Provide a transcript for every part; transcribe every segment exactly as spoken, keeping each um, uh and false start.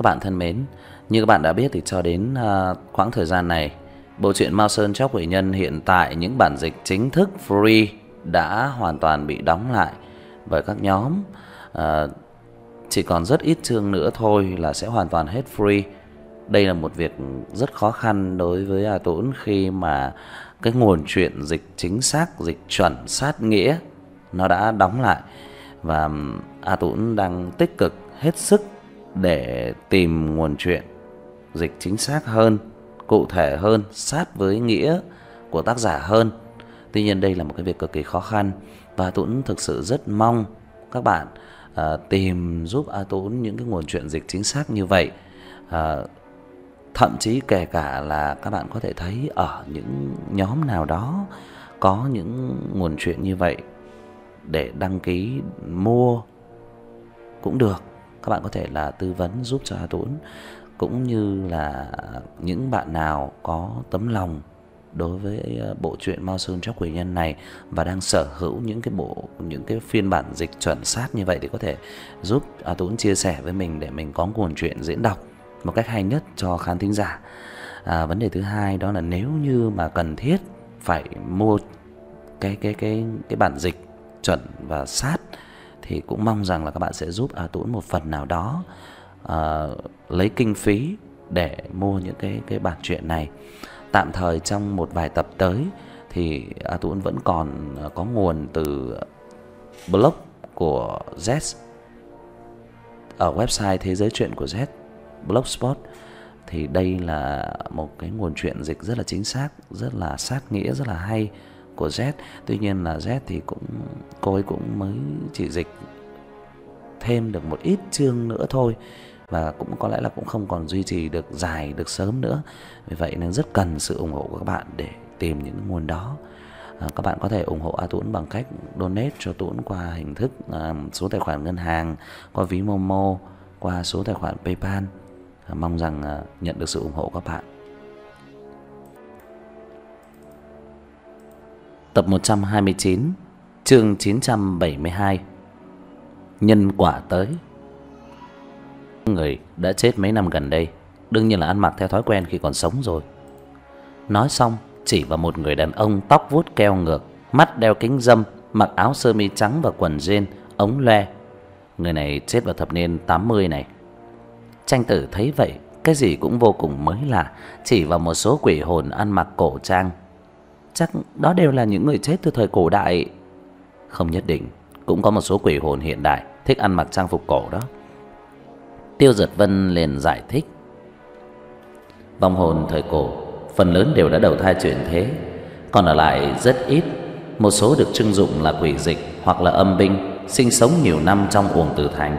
Các bạn thân mến, như các bạn đã biết thì cho đến uh, khoảng thời gian này, bộ truyện Mao Sơn Tróc Quỷ Nhân hiện tại những bản dịch chính thức free đã hoàn toàn bị đóng lại bởi các nhóm. Uh, chỉ còn rất ít chương nữa thôi là sẽ hoàn toàn hết free. Đây là một việc rất khó khăn đối với A Tũng khi mà cái nguồn truyện dịch chính xác, dịch chuẩn, sát nghĩa nó đã đóng lại. Và A Tũng đang tích cực hết sức để tìm nguồn truyện dịch chính xác hơn, cụ thể hơn, sát với nghĩa của tác giả hơn. Tuy nhiên đây là một cái việc cực kỳ khó khăn và A Tũng thực sự rất mong các bạn à, tìm giúp A Tũng những cái nguồn truyện dịch chính xác như vậy. À, thậm chí kể cả là các bạn có thể thấy ở những nhóm nào đó có những nguồn truyện như vậy để đăng ký mua cũng được. Các bạn có thể là tư vấn giúp cho A Tũng, cũng như là những bạn nào có tấm lòng đối với bộ truyện Mao Sơn Tróc Quỷ Nhân này và đang sở hữu những cái bộ những cái phiên bản dịch chuẩn xác như vậy thì có thể giúp A Tũng chia sẻ với mình để mình có nguồn truyện diễn đọc một cách hay nhất cho khán thính giả. À, vấn đề thứ hai đó là nếu như mà cần thiết phải mua cái cái cái cái bản dịch chuẩn và sát thì cũng mong rằng là các bạn sẽ giúp A Tũng một phần nào đó, à, lấy kinh phí để mua những cái cái bản truyện này. Tạm thời trong một vài tập tới thì A Tũng vẫn còn có nguồn từ blog của Z ở website Thế Giới Truyện của Z, Blogspot. Thì đây là một cái nguồn truyện dịch rất là chính xác, rất là sát nghĩa, rất là hay của Z. Tuy nhiên là Z thì cũng cô ấy cũng mới chỉ dịch thêm được một ít chương nữa thôi, và cũng có lẽ là cũng không còn duy trì được dài được sớm nữa. Vì vậy nên rất cần sự ủng hộ của các bạn để tìm những nguồn đó. À, các bạn có thể ủng hộ A Tũng bằng cách donate cho Tũng qua hình thức à, số tài khoản ngân hàng, qua ví Momo, qua số tài khoản PayPal. À, mong rằng à, nhận được sự ủng hộ các bạn. Tập một trăm hai mươi chín, chương chín trăm bảy mươi hai. Nhân quả tới. Người đã chết mấy năm gần đây đương nhiên là ăn mặc theo thói quen khi còn sống rồi. Nói xong chỉ vào một người đàn ông tóc vuốt keo ngược, mắt đeo kính râm, mặc áo sơ mi trắng và quần jean ống loe. Người này chết vào thập niên tám mươi này. Tranh Tử thấy vậy, cái gì cũng vô cùng mới lạ, chỉ vào một số quỷ hồn ăn mặc cổ trang. Chắc đó đều là những người chết từ thời cổ đại. Không nhất định, cũng có một số quỷ hồn hiện đại thích ăn mặc trang phục cổ đó. Tiêu Giật Vân liền giải thích. Vong hồn thời cổ phần lớn đều đã đầu thai chuyển thế, còn ở lại rất ít. Một số được trưng dụng là quỷ dịch hoặc là âm binh, sinh sống nhiều năm trong Uổng Tử Thành.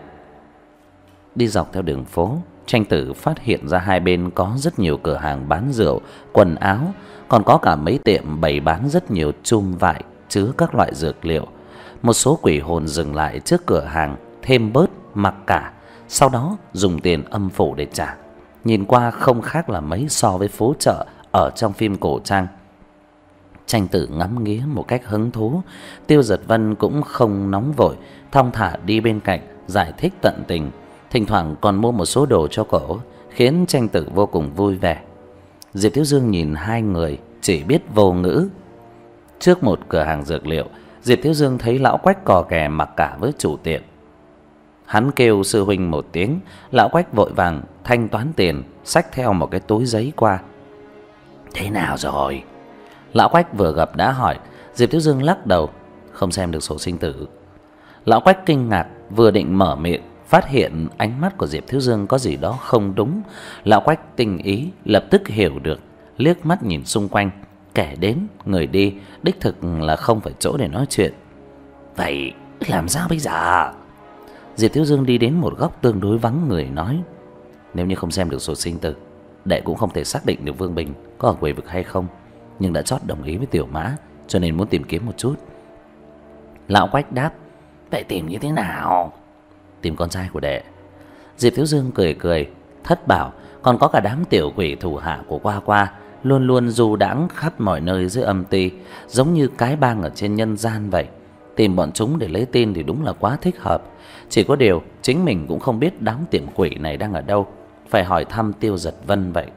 Đi dọc theo đường phố, Tranh Tử phát hiện ra hai bên có rất nhiều cửa hàng bán rượu, quần áo, còn có cả mấy tiệm bày bán rất nhiều chum vải chứa các loại dược liệu. Một số quỷ hồn dừng lại trước cửa hàng, thêm bớt, mặc cả, sau đó dùng tiền âm phủ để trả. Nhìn qua không khác là mấy so với phố chợ ở trong phim cổ trang. Tranh Tử ngắm nghía một cách hứng thú. Tiêu Giật Vân cũng không nóng vội, thong thả đi bên cạnh giải thích tận tình, thỉnh thoảng còn mua một số đồ cho cổ, khiến Tranh Tử vô cùng vui vẻ. Diệp Thiếu Dương nhìn hai người chỉ biết vô ngữ. Trước một cửa hàng dược liệu, Diệp Thiếu Dương thấy lão Quách cò kè mặc cả với chủ tiệm. Hắn kêu sư huynh một tiếng, lão Quách vội vàng thanh toán tiền, xách theo một cái túi giấy qua. Thế nào rồi? Lão Quách vừa gặp đã hỏi. Diệp Thiếu Dương lắc đầu, không xem được sổ sinh tử. Lão Quách kinh ngạc, vừa định mở miệng, phát hiện ánh mắt của Diệp Thiếu Dương có gì đó không đúng. Lão Quách tinh ý lập tức hiểu được, liếc mắt nhìn xung quanh, kẻ đến người đi đích thực là không phải chỗ để nói chuyện. Vậy làm sao bây giờ? Diệp Thiếu Dương đi đến một góc tương đối vắng người nói. Nếu như không xem được sổ sinh tử, đệ cũng không thể xác định được Vương Bình có ở quỷ vực hay không, nhưng đã chót đồng ý với Tiểu Mã, cho nên muốn tìm kiếm một chút. Lão Quách đáp. Vậy tìm như thế nào? Tìm con trai của đệ. Diệp Thiếu Dương cười cười, thất bảo còn có cả đám tiểu quỷ thủ hạ của Qua Qua, luôn luôn du đãng khắp mọi nơi dưới âm ti, giống như cái bang ở trên nhân gian vậy. Tìm bọn chúng để lấy tin thì đúng là quá thích hợp. Chỉ có điều chính mình cũng không biết đám tiệm quỷ này đang ở đâu, phải hỏi thăm Tiêu Giật Vân vậy.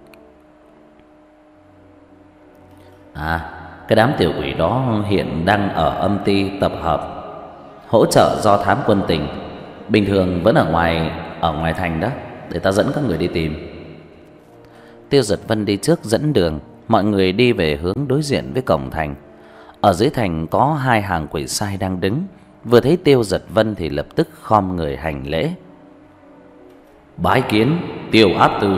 À, cái đám tiểu quỷ đó hiện đang ở âm ty tập hợp, hỗ trợ do thám quân tình. Bình thường vẫn ở ngoài ở ngoài thành đó, để ta dẫn các người đi tìm. Tiêu Giật Vân đi trước dẫn đường, mọi người đi về hướng đối diện với cổng thành. Ở dưới thành có hai hàng quỷ sai đang đứng, vừa thấy Tiêu Giật Vân thì lập tức khom người hành lễ. Bái kiến Tiêu áp tư.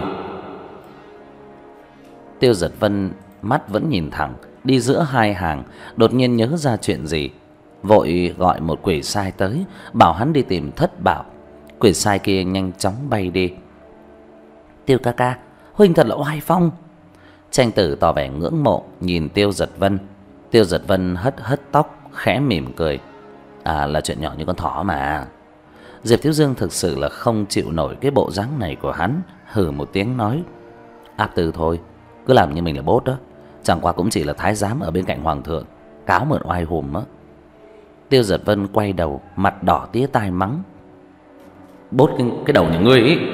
Tiêu Giật Vân mắt vẫn nhìn thẳng đi giữa hai hàng, đột nhiên nhớ ra chuyện gì, vội gọi một quỷ sai tới, bảo hắn đi tìm Thất Bảo. Quỷ sai kia nhanh chóng bay đi. Tiêu ca ca, huynh thật là oai phong. Tranh Tử tỏ vẻ ngưỡng mộ nhìn Tiêu Giật Vân. Tiêu Giật Vân hất hất tóc, khẽ mỉm cười. À, là chuyện nhỏ như con thỏ mà. Diệp Thiếu Dương thực sự là không chịu nổi cái bộ dáng này của hắn, hừ một tiếng nói: Áp tư thôi, cứ làm như mình là bốt đó, chẳng qua cũng chỉ là thái giám ở bên cạnh hoàng thượng, cáo mượn oai hùm á. Tiêu Giật Vân quay đầu, mặt đỏ tía tai mắng: Bốt cái, cái đầu nhà ngươi ý.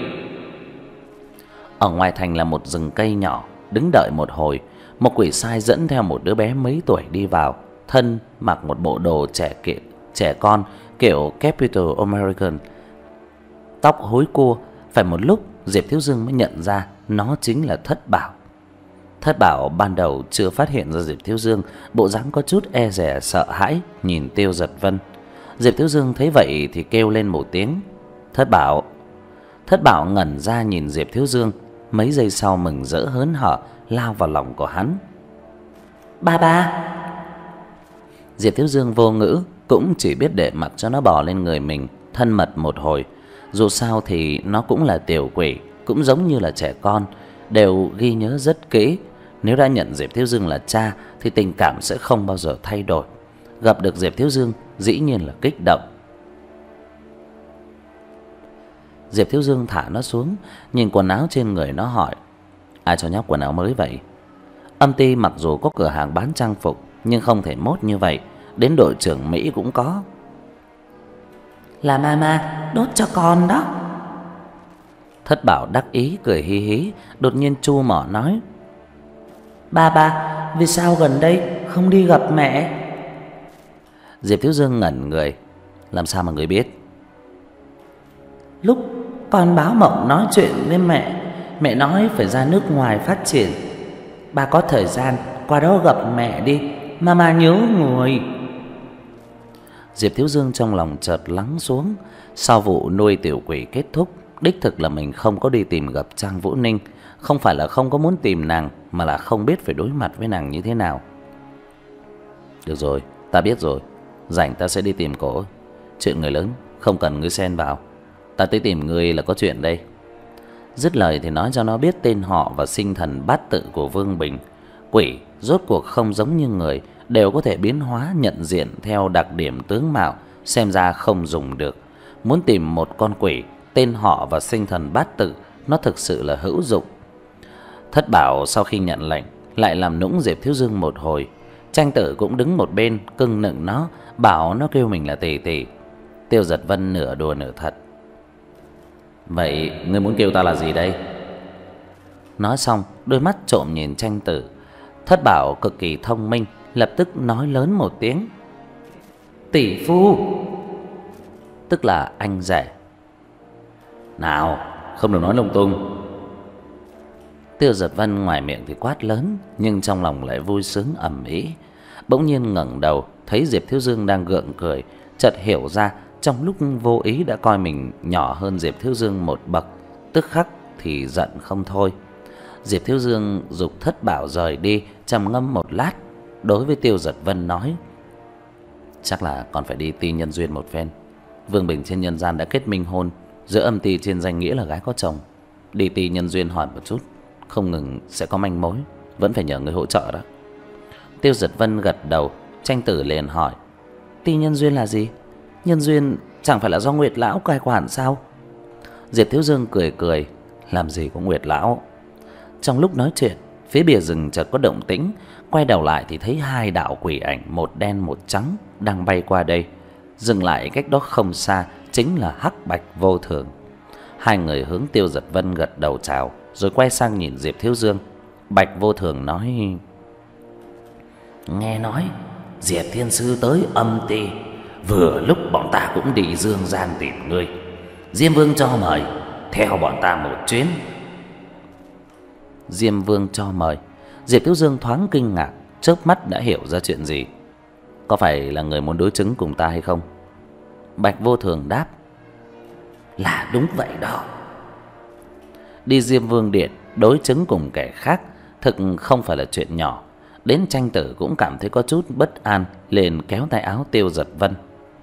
Ở ngoài thành là một rừng cây nhỏ, đứng đợi một hồi, một quỷ sai dẫn theo một đứa bé mấy tuổi đi vào, thân mặc một bộ đồ trẻ kiện, trẻ con kiểu Capital American, tóc hối cua. Phải một lúc Diệp Thiếu Dương mới nhận ra nó chính là Thất Bảo. Thất Bảo ban đầu chưa phát hiện ra Diệp Thiếu Dương, bộ dáng có chút e dè sợ hãi nhìn Tiêu Giật Vân. Diệp Thiếu Dương thấy vậy thì kêu lên một tiếng: Thất Bảo. Thất Bảo ngẩn ra nhìn Diệp Thiếu Dương, mấy giây sau mừng rỡ hớn hở lao vào lòng của hắn. Ba ba. Diệp Thiếu Dương vô ngữ, cũng chỉ biết để mặc cho nó bò lên người mình, thân mật một hồi. Dù sao thì nó cũng là tiểu quỷ, cũng giống như là trẻ con, đều ghi nhớ rất kỹ. Nếu đã nhận Diệp Thiếu Dương là cha thì tình cảm sẽ không bao giờ thay đổi. Gặp được Diệp Thiếu Dương dĩ nhiên là kích động. Diệp Thiếu Dương thả nó xuống, nhìn quần áo trên người nó hỏi: Ai cho nhóc quần áo mới vậy? Âm ty mặc dù có cửa hàng bán trang phục, nhưng không thể mốt như vậy, đến đội trưởng Mỹ cũng có. Là mama đốt cho con đó. Thất Bảo đắc ý cười hí hí, đột nhiên chu mỏ nói: Ba ba, vì sao gần đây không đi gặp mẹ? Diệp Thiếu Dương ngẩn người: Làm sao mà người biết? Lúc con báo mộng nói chuyện với mẹ, mẹ nói phải ra nước ngoài phát triển. Ba có thời gian qua đó gặp mẹ đi, mama nhớ người. Diệp Thiếu Dương trong lòng chợt lắng xuống. Sau vụ nuôi tiểu quỷ kết thúc, đích thực là mình không có đi tìm gặp Trang Vũ Ninh. Không phải là không có muốn tìm nàng, mà là không biết phải đối mặt với nàng như thế nào. Được rồi, ta biết rồi. Rảnh ta sẽ đi tìm cổ. Chuyện người lớn không cần ngươi xen vào. Ta tới tìm ngươi là có chuyện đây. Dứt lời thì nói cho nó biết tên họ và sinh thần bát tự của Vương Bình. Quỷ rốt cuộc không giống như người, đều có thể biến hóa nhận diện theo đặc điểm tướng mạo, xem ra không dùng được. Muốn tìm một con quỷ, tên họ và sinh thần bát tự, nó thực sự là hữu dụng. Thất Bảo sau khi nhận lệnh lại làm nũng Diệp Thiếu Dương một hồi. Tranh Tử cũng đứng một bên cưng nựng nó, bảo nó kêu mình là tỷ tỷ. Tiêu Giật Vân nửa đùa nửa thật: Vậy ngươi muốn kêu ta là gì đây? Nói xong đôi mắt trộm nhìn Tranh Tử. Thất Bảo cực kỳ thông minh, lập tức nói lớn một tiếng: Tỷ phu, tức là anh rể. Nào, không được nói lung tung. Tiêu Giật Vân ngoài miệng thì quát lớn, nhưng trong lòng lại vui sướng ầm ĩ. Bỗng nhiên ngẩng đầu thấy Diệp Thiếu Dương đang gượng cười, chợt hiểu ra trong lúc vô ý đã coi mình nhỏ hơn Diệp Thiếu Dương một bậc, tức khắc thì giận không thôi. Diệp Thiếu Dương giục Thất Bảo rời đi, trầm ngâm một lát, đối với Tiêu Giật Vân nói: Chắc là còn phải đi ti nhân duyên một phen. Vương Bình trên nhân gian đã kết minh hôn, giữa âm ty trên danh nghĩa là gái có chồng. Đi ti nhân duyên hỏi một chút, không ngừng sẽ có manh mối, vẫn phải nhờ người hỗ trợ đó. Tiêu Giật Vân gật đầu. Tranh Tử liền hỏi: Ti nhân duyên là gì? Nhân duyên chẳng phải là do Nguyệt lão cai quản sao? Diệp Thiếu Dương cười cười: Làm gì có Nguyệt lão. Trong lúc nói chuyện, phía bìa rừng chợt có động tĩnh, quay đầu lại thì thấy hai đạo quỷ ảnh, một đen một trắng, đang bay qua đây. Dừng lại cách đó không xa chính là Hắc Bạch Vô Thường. Hai người hướng Tiêu Giật Vân gật đầu chào, rồi quay sang nhìn Diệp Thiếu Dương. Bạch Vô Thường nói: nghe nói Diệp Thiên Sư tới Âm Ti, vừa lúc bọn ta cũng đi Dương Gian tìm ngươi. Diêm Vương cho mời, theo bọn ta một chuyến. Diêm Vương cho mời? Diệp Thiếu Dương thoáng kinh ngạc, chớp mắt đã hiểu ra chuyện gì. Có phải là người muốn đối chứng cùng ta hay không? Bạch Vô Thường đáp: là đúng vậy đó. Đi Diêm Vương điện đối chứng cùng kẻ khác thực không phải là chuyện nhỏ. Đến Tranh Tử cũng cảm thấy có chút bất an, liền kéo tay áo Tiêu Giật Vân.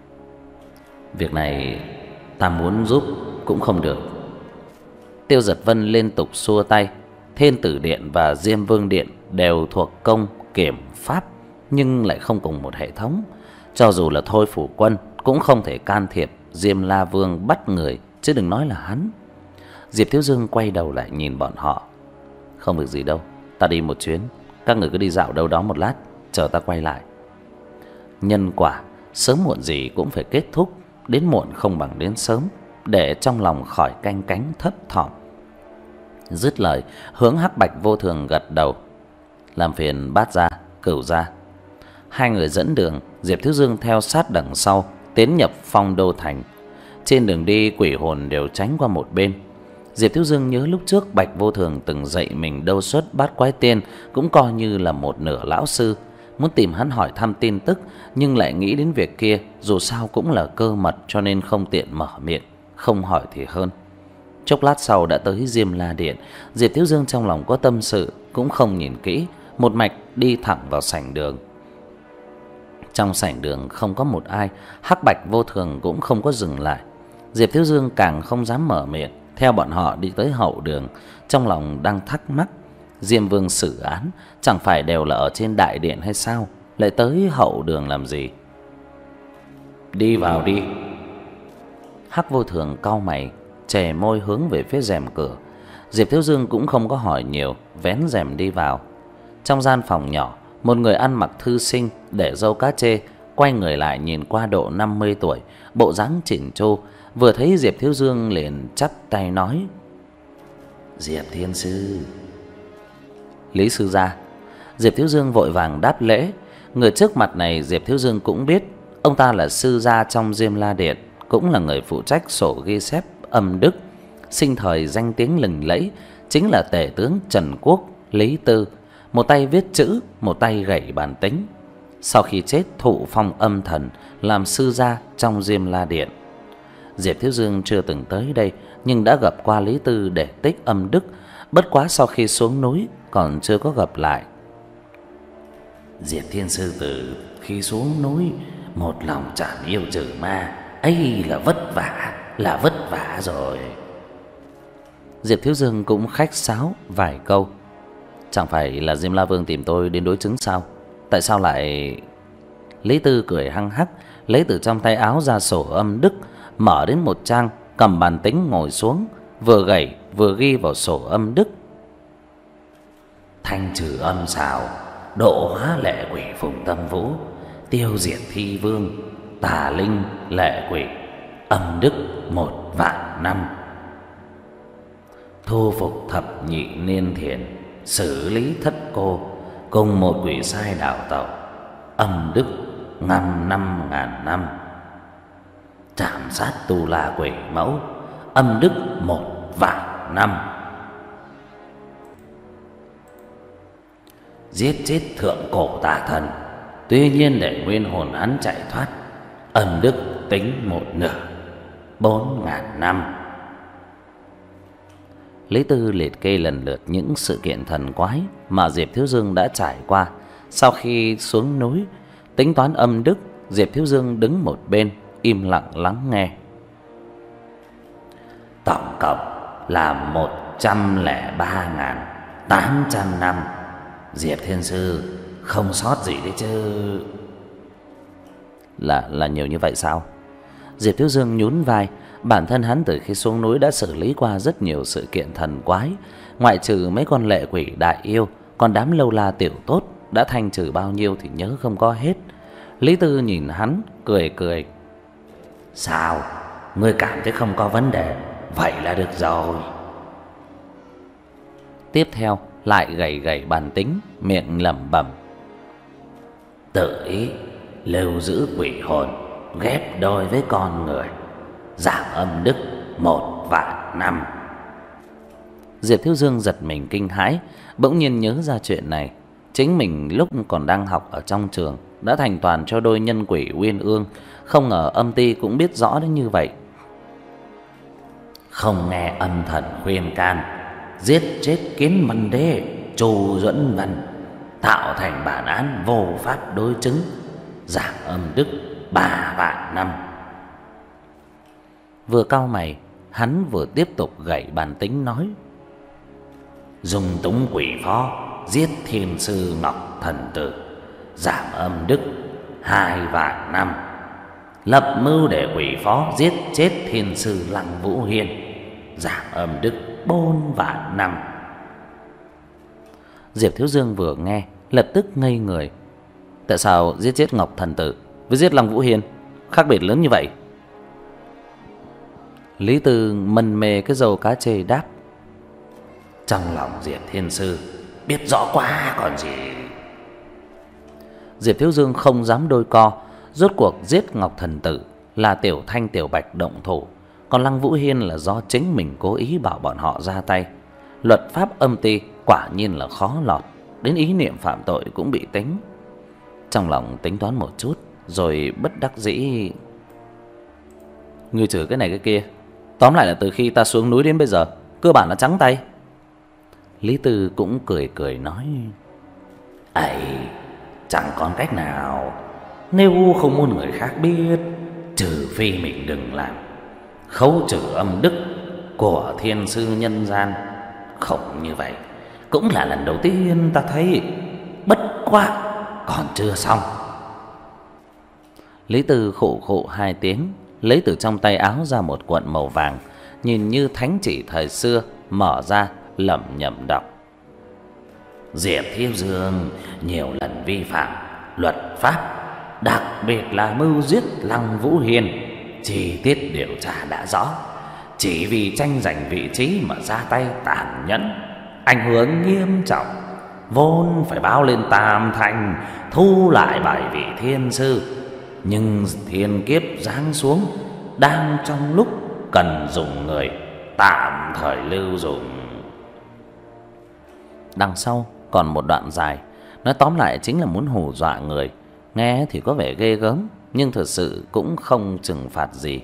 Việc này ta muốn giúp cũng không được. Tiêu Giật Vân liên tục xua tay. Thiên Tử điện và Diêm Vương điện đều thuộc công kiểm pháp, nhưng lại không cùng một hệ thống. Cho dù là Thôi Phủ Quân cũng không thể can thiệp Diêm La Vương bắt người, chứ đừng nói là hắn. Diệp Thiếu Dương quay đầu lại nhìn bọn họ: không việc gì đâu, ta đi một chuyến, các người cứ đi dạo đâu đó một lát, chờ ta quay lại. Nhân quả sớm muộn gì cũng phải kết thúc, đến muộn không bằng đến sớm, để trong lòng khỏi canh cánh thấp thỏm. Dứt lời, hướng Hắc Bạch Vô Thường gật đầu: làm phiền Bát gia, Cửu gia. Hai người dẫn đường, Diệp Thiếu Dương theo sát đằng sau, tiến nhập Phong Đô thành. Trên đường đi, quỷ hồn đều tránh qua một bên. Diệp Thiếu Dương nhớ lúc trước Bạch Vô Thường từng dạy mình đâu xuất bát quái tiên, cũng coi như là một nửa lão sư. Muốn tìm hắn hỏi thăm tin tức, nhưng lại nghĩ đến việc kia, dù sao cũng là cơ mật cho nên không tiện mở miệng, không hỏi thì hơn. Chốc lát sau đã tới Diêm La điện. Diệp Thiếu Dương trong lòng có tâm sự, cũng không nhìn kỹ, một mạch đi thẳng vào sảnh đường. Trong sảnh đường không có một ai, Hắc Bạch Vô Thường cũng không có dừng lại. Diệp Thiếu Dương càng không dám mở miệng, theo bọn họ đi tới hậu đường, trong lòng đang thắc mắc: Diêm Vương xử án chẳng phải đều là ở trên đại điện hay sao, lại tới hậu đường làm gì? Đi vào đi. Hắc Vô Thường cau mày, chè môi hướng về phía rèm cửa. Diệp Thiếu Dương cũng không có hỏi nhiều, vén rèm đi vào. Trong gian phòng nhỏ, một người ăn mặc thư sinh, để râu cá chê, quay người lại nhìn qua độ năm mươi tuổi, bộ dáng chỉnh chu, vừa thấy Diệp Thiếu Dương liền chắp tay nói: Diệp Thiên Sư. Lý sư gia. Diệp Thiếu Dương vội vàng đáp lễ. Người trước mặt này Diệp Thiếu Dương cũng biết, ông ta là sư gia trong Diêm La điện, cũng là người phụ trách sổ ghi chép âm đức, sinh thời danh tiếng lừng lẫy, chính là tể tướng Trần Quốc Lý Tư, một tay viết chữ, một tay gảy bàn tính. Sau khi chết thụ phong âm thần, làm sư gia trong Diêm La điện. Diệp Thiếu Dương chưa từng tới đây, nhưng đã gặp qua Lý Tư để tích âm đức, bất quá sau khi xuống núi còn chưa có gặp lại. Diệp Thiên Sư từ khi xuống núi một lòng chẳng yêu trừ ma, ấy là vất vả, là vất vả rồi. Diệp Thiếu Dương cũng khách sáo vài câu: chẳng phải là Diêm La Vương tìm tôi đến đối chứng sao? Tại sao lại... Lý Tư cười hăng hắc, lấy từ trong tay áo ra sổ âm đức, mở đến một trang, cầm bàn tính ngồi xuống, vừa gảy vừa ghi vào sổ âm đức: thanh trừ âm xào, độ hóa lệ quỷ Phùng Tâm Vũ, tiêu diệt thi vương, tà linh lệ quỷ, âm đức một vạn năm, thu phục thập nhị niên thiền, xử lý thất cô, cùng một quỷ sai đảo tẩu, âm đức ngăm năm ngàn năm, chạm sát tu la quỷ mẫu, âm đức một vạn năm, giết chết thượng cổ tà thần, tuy nhiên để nguyên hồn hắn chạy thoát, âm đức tính một nửa, bốn ngàn năm. Lý Tư liệt kê lần lượt những sự kiện thần quái mà Diệp Thiếu Dương đã trải qua. Sau khi xuống núi tính toán âm đức, Diệp Thiếu Dương đứng một bên im lặng lắng nghe. Tổng cộng là một trăm lẻ ba ngàn tám trăm năm. Diệp Thiên Sư không sót gì đấy chứ? Là là nhiều như vậy sao? Diệp Thiếu Dương nhún vai. Bản thân hắn từ khi xuống núi đã xử lý qua rất nhiều sự kiện thần quái, ngoại trừ mấy con lệ quỷ đại yêu, còn đám lâu la tiểu tốt đã thanh trừ bao nhiêu thì nhớ không có hết. Lý Tư nhìn hắn cười cười. Sao? Ngươi cảm thấy không có vấn đề, vậy là được rồi. Tiếp theo lại gảy gảy bàn tính, miệng lẩm bẩm. Tự ý lưu giữ quỷ hồn, ghép đôi với con người, giảm âm đức một vạn năm. Diệp Thiếu Dương giật mình kinh hãi, bỗng nhiên nhớ ra chuyện này. Chính mình lúc còn đang học ở trong trường đã thành toàn cho đôi nhân quỷ uyên ương, không ngờ âm ty cũng biết rõ đến như vậy. Không nghe âm thần khuyên can, giết chết Kiến Mân Đế, Chu Duẫn Văn, tạo thành bản án vô pháp đối chứng, giảm âm đức ba vạn năm. Vừa cau mày, hắn vừa tiếp tục gảy bàn tính nói. Dung túng quỷ phó, giết thiên sư Ngọc Thần Tử, giảm âm đức hai vạn năm. Lập mưu để quỷ phó giết chết thiên sư Lăng Vũ Hiên, giảm âm đức bốn vạn năm. Diệp Thiếu Dương vừa nghe lập tức ngây người. Tại sao giết chết Ngọc Thần Tử với giết Lăng Vũ Hiên khác biệt lớn như vậy? Lý Tư mân mê cái dầu cá chê đáp. Trong lòng Diệp Thiên Sư biết rõ quá còn gì. Diệp Thiếu Dương không dám đôi co. Rốt cuộc giết Ngọc Thần Tử là Tiểu Thanh Tiểu Bạch động thủ, còn Lăng Vũ Hiên là do chính mình cố ý bảo bọn họ ra tay. Luật pháp âm ty quả nhiên là khó lọt, đến ý niệm phạm tội cũng bị tính. Trong lòng tính toán một chút rồi bất đắc dĩ. Ngươi chửi cái này cái kia, tóm lại là từ khi ta xuống núi đến bây giờ cơ bản là trắng tay. Lý Tư cũng cười cười nói. Ấy, chẳng còn cách nào. Nếu không muốn người khác biết, trừ phi mình đừng làm, khấu trừ âm đức của thiên sư nhân gian. Không như vậy cũng là lần đầu tiên ta thấy. Bất quá còn chưa xong. Lý Tư khụ khụ hai tiếng, lấy từ trong tay áo ra một cuộn màu vàng, nhìn như thánh chỉ thời xưa, mở ra lẩm nhẩm đọc. Diệp Thiếu Dương nhiều lần vi phạm luật pháp, đặc biệt là mưu giết Lăng Vũ Hiên. Chi tiết điều tra đã rõ, chỉ vì tranh giành vị trí mà ra tay tàn nhẫn, ảnh hưởng nghiêm trọng, vốn phải báo lên Tam Thành thu lại bài vị thiên sư. Nhưng thiên kiếp giáng xuống, đang trong lúc cần dùng người, tạm thời lưu dùng. Đằng sau còn một đoạn dài, nói tóm lại chính là muốn hù dọa người. Nghe thì có vẻ ghê gớm, nhưng thực sự cũng không trừng phạt gì.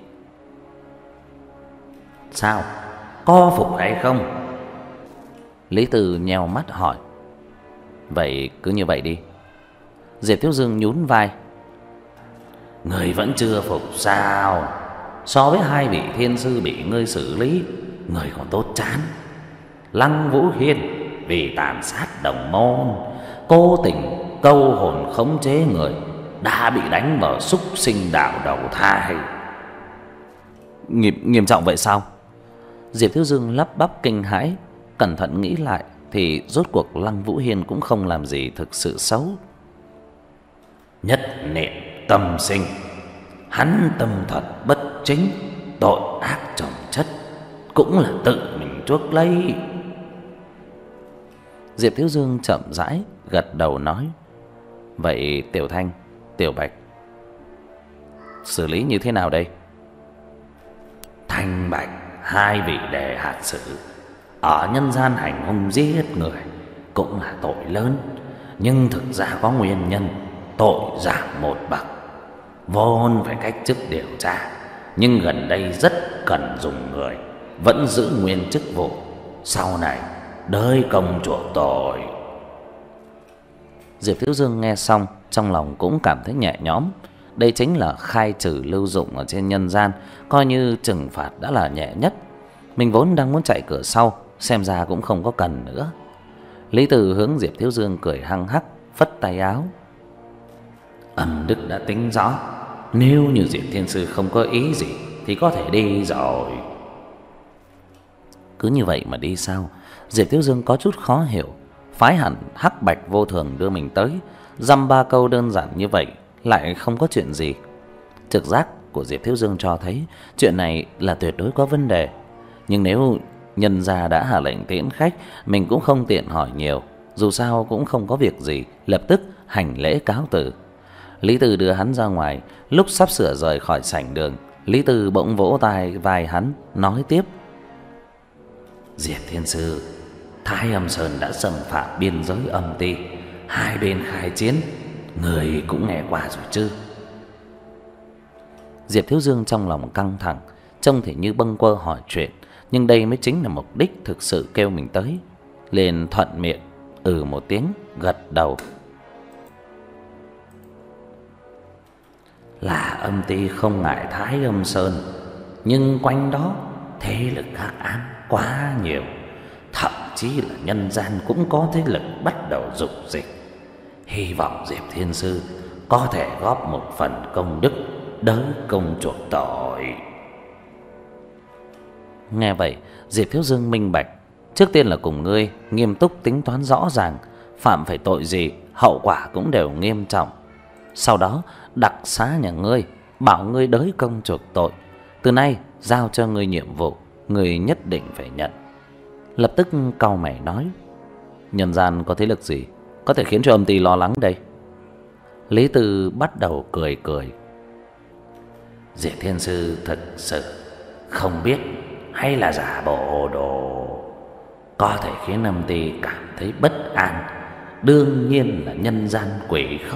Sao? Có phục hay không? Lý Tư nheo mắt hỏi. Vậy cứ như vậy đi. Diệp Thiếu Dương nhún vai. Người vẫn chưa phục sao? So với hai vị thiên sư bị ngươi xử lý, người còn tốt chán. Lăng Vũ Hiên vì tàn sát đồng môn, cố tình câu hồn khống chế người, đã bị đánh vào súc sinh đạo đầu thai. Nghiêm, nghiêm trọng vậy sao? Diệp Thiếu Dương lắp bắp kinh hãi. Cẩn thận nghĩ lại thì rốt cuộc Lăng Vũ Hiên cũng không làm gì thực sự xấu. Nhất niệm tâm sinh, hắn tâm thuật bất chính, tội ác chồng chất, cũng là tự mình chuốc lấy. Diệp Thiếu Dương chậm rãi gật đầu nói. Vậy Tiểu Thanh, Tiểu Bạch xử lý như thế nào đây? Thanh Bạch hai vị đề hạt xử, ở nhân gian hành hung giết người cũng là tội lớn, nhưng thực ra có nguyên nhân, tội giảm một bậc, vốn phải cách chức điều tra, nhưng gần đây rất cần dùng người, vẫn giữ nguyên chức vụ, sau này đới công chuộc tội. Diệp Thiếu Dương nghe xong, trong lòng cũng cảm thấy nhẹ nhõm. Đây chính là khai trừ lưu dụng ở trên nhân gian, coi như trừng phạt đã là nhẹ nhất. Mình vốn đang muốn chạy cửa sau, xem ra cũng không có cần nữa. Lý Từ hướng Diệp Thiếu Dương cười hăng hắc, phất tay áo. Âm đức đã tính rõ, nếu như Diệp Thiên Sư không có ý gì thì có thể đi rồi. Cứ như vậy mà đi sao? Diệp Thiếu Dương có chút khó hiểu. Phái hẳn hắc bạch vô thường đưa mình tới, dăm ba câu đơn giản như vậy lại không có chuyện gì. Trực giác của Diệp Thiếu Dương cho thấy chuyện này là tuyệt đối có vấn đề. Nhưng nếu nhân gia đã hạ lệnh tiễn khách, mình cũng không tiện hỏi nhiều, dù sao cũng không có việc gì, lập tức hành lễ cáo từ. Lý Tư đưa hắn ra ngoài. Lúc sắp sửa rời khỏi sảnh đường, Lý Tư bỗng vỗ tai vai hắn, nói tiếp: Diệp Thiên Sư, Thái Âm Sơn đã xâm phạm biên giới âm ti, hai bên khai chiến, người cũng nghe qua rồi chứ? Diệp Thiếu Dương trong lòng căng thẳng, trông thì như bâng quơ hỏi chuyện, nhưng đây mới chính là mục đích thực sự kêu mình tới. Liền thuận miệng ừ một tiếng, gật đầu. Là âm ty không ngại Thái Âm Sơn, nhưng quanh đó thế lực hắc ám quá nhiều, thậm chí là nhân gian cũng có thế lực bắt đầu dục dịch. Hy vọng Diệp Thiên Sư có thể góp một phần công đức, đỡ công chuộc tội. Nghe vậy, Diệp Thiếu Dương minh bạch, trước tiên là cùng ngươi nghiêm túc tính toán rõ ràng, phạm phải tội gì hậu quả cũng đều nghiêm trọng. Sau đó đặc xá nhà ngươi, bảo ngươi đới công chuộc tội. Từ nay giao cho ngươi nhiệm vụ, ngươi nhất định phải nhận. Lập tức cau mày nói: nhân gian có thế lực gì có thể khiến cho âm ty lo lắng đây? Lý Tư bắt đầu cười cười. Diệp Thiên Sư thực sự không biết hay là giả bộ hồ đồ, có thể khiến âm ty cảm thấy bất an, đương nhiên là nhân gian quỷ khấu.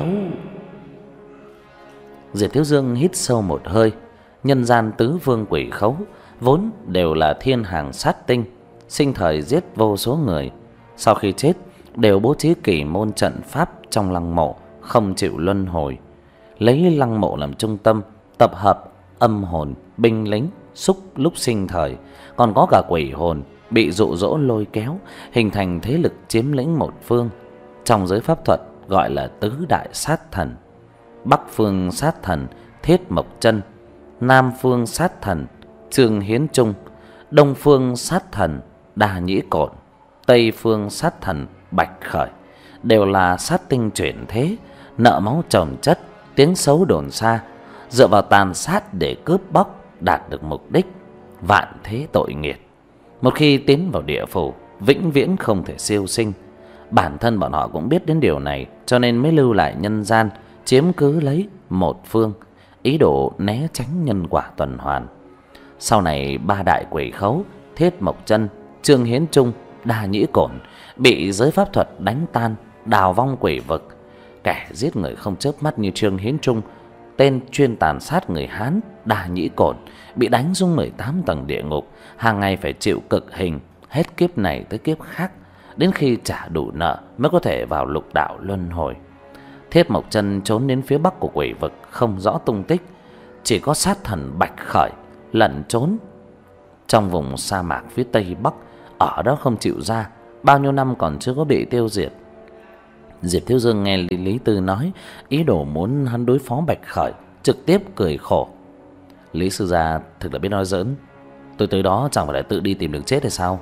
Diệp Thiếu Dương hít sâu một hơi. Nhân gian tứ vương quỷ khấu vốn đều là thiên hàng sát tinh, sinh thời giết vô số người, sau khi chết đều bố trí kỳ môn trận pháp trong lăng mộ, không chịu luân hồi, lấy lăng mộ làm trung tâm, tập hợp âm hồn, binh lính, xúc lúc sinh thời, còn có cả quỷ hồn bị dụ dỗ lôi kéo, hình thành thế lực chiếm lĩnh một phương. Trong giới pháp thuật gọi là tứ đại sát thần: Bắc phương sát thần Thiết Mộc Chân, Nam phương sát thần Trương Hiến Trung, Đông phương sát thần Đà Nhĩ Cổn, Tây phương sát thần Bạch Khởi, đều là sát tinh chuyển thế, nợ máu chồng chất, tiếng xấu đồn xa, dựa vào tàn sát để cướp bóc đạt được mục đích, vạn thế tội nghiệt. Một khi tiến vào địa phủ, vĩnh viễn không thể siêu sinh. Bản thân bọn họ cũng biết đến điều này, cho nên mới lưu lại nhân gian, chiếm cứ lấy một phương, ý đồ né tránh nhân quả tuần hoàn. Sau này ba đại quỷ khấu Thiết Mộc Chân, Trương Hiến Trung, Đà Nhĩ Cổn bị giới pháp thuật đánh tan, đào vong quỷ vực. Kẻ giết người không chớp mắt như Trương Hiến Trung, tên chuyên tàn sát người Hán Đà Nhĩ Cổn, bị đánh xuống mười tám tầng địa ngục, hàng ngày phải chịu cực hình, hết kiếp này tới kiếp khác, đến khi trả đủ nợ mới có thể vào lục đạo luân hồi. Thiết Mộc Chân trốn đến phía bắc của quỷ vực, không rõ tung tích. Chỉ có sát thần Bạch Khởi lẩn trốn trong vùng sa mạc phía tây bắc, ở đó không chịu ra, bao nhiêu năm còn chưa có bị tiêu diệt. Diệp Thiếu Dương nghe Lý, Lý Tư nói ý đồ muốn hắn đối phó Bạch Khởi, trực tiếp cười khổ: Lý sư gia thực là biết nói giỡn, tôi tới đó chẳng phải là tự đi tìm đường chết hay sao?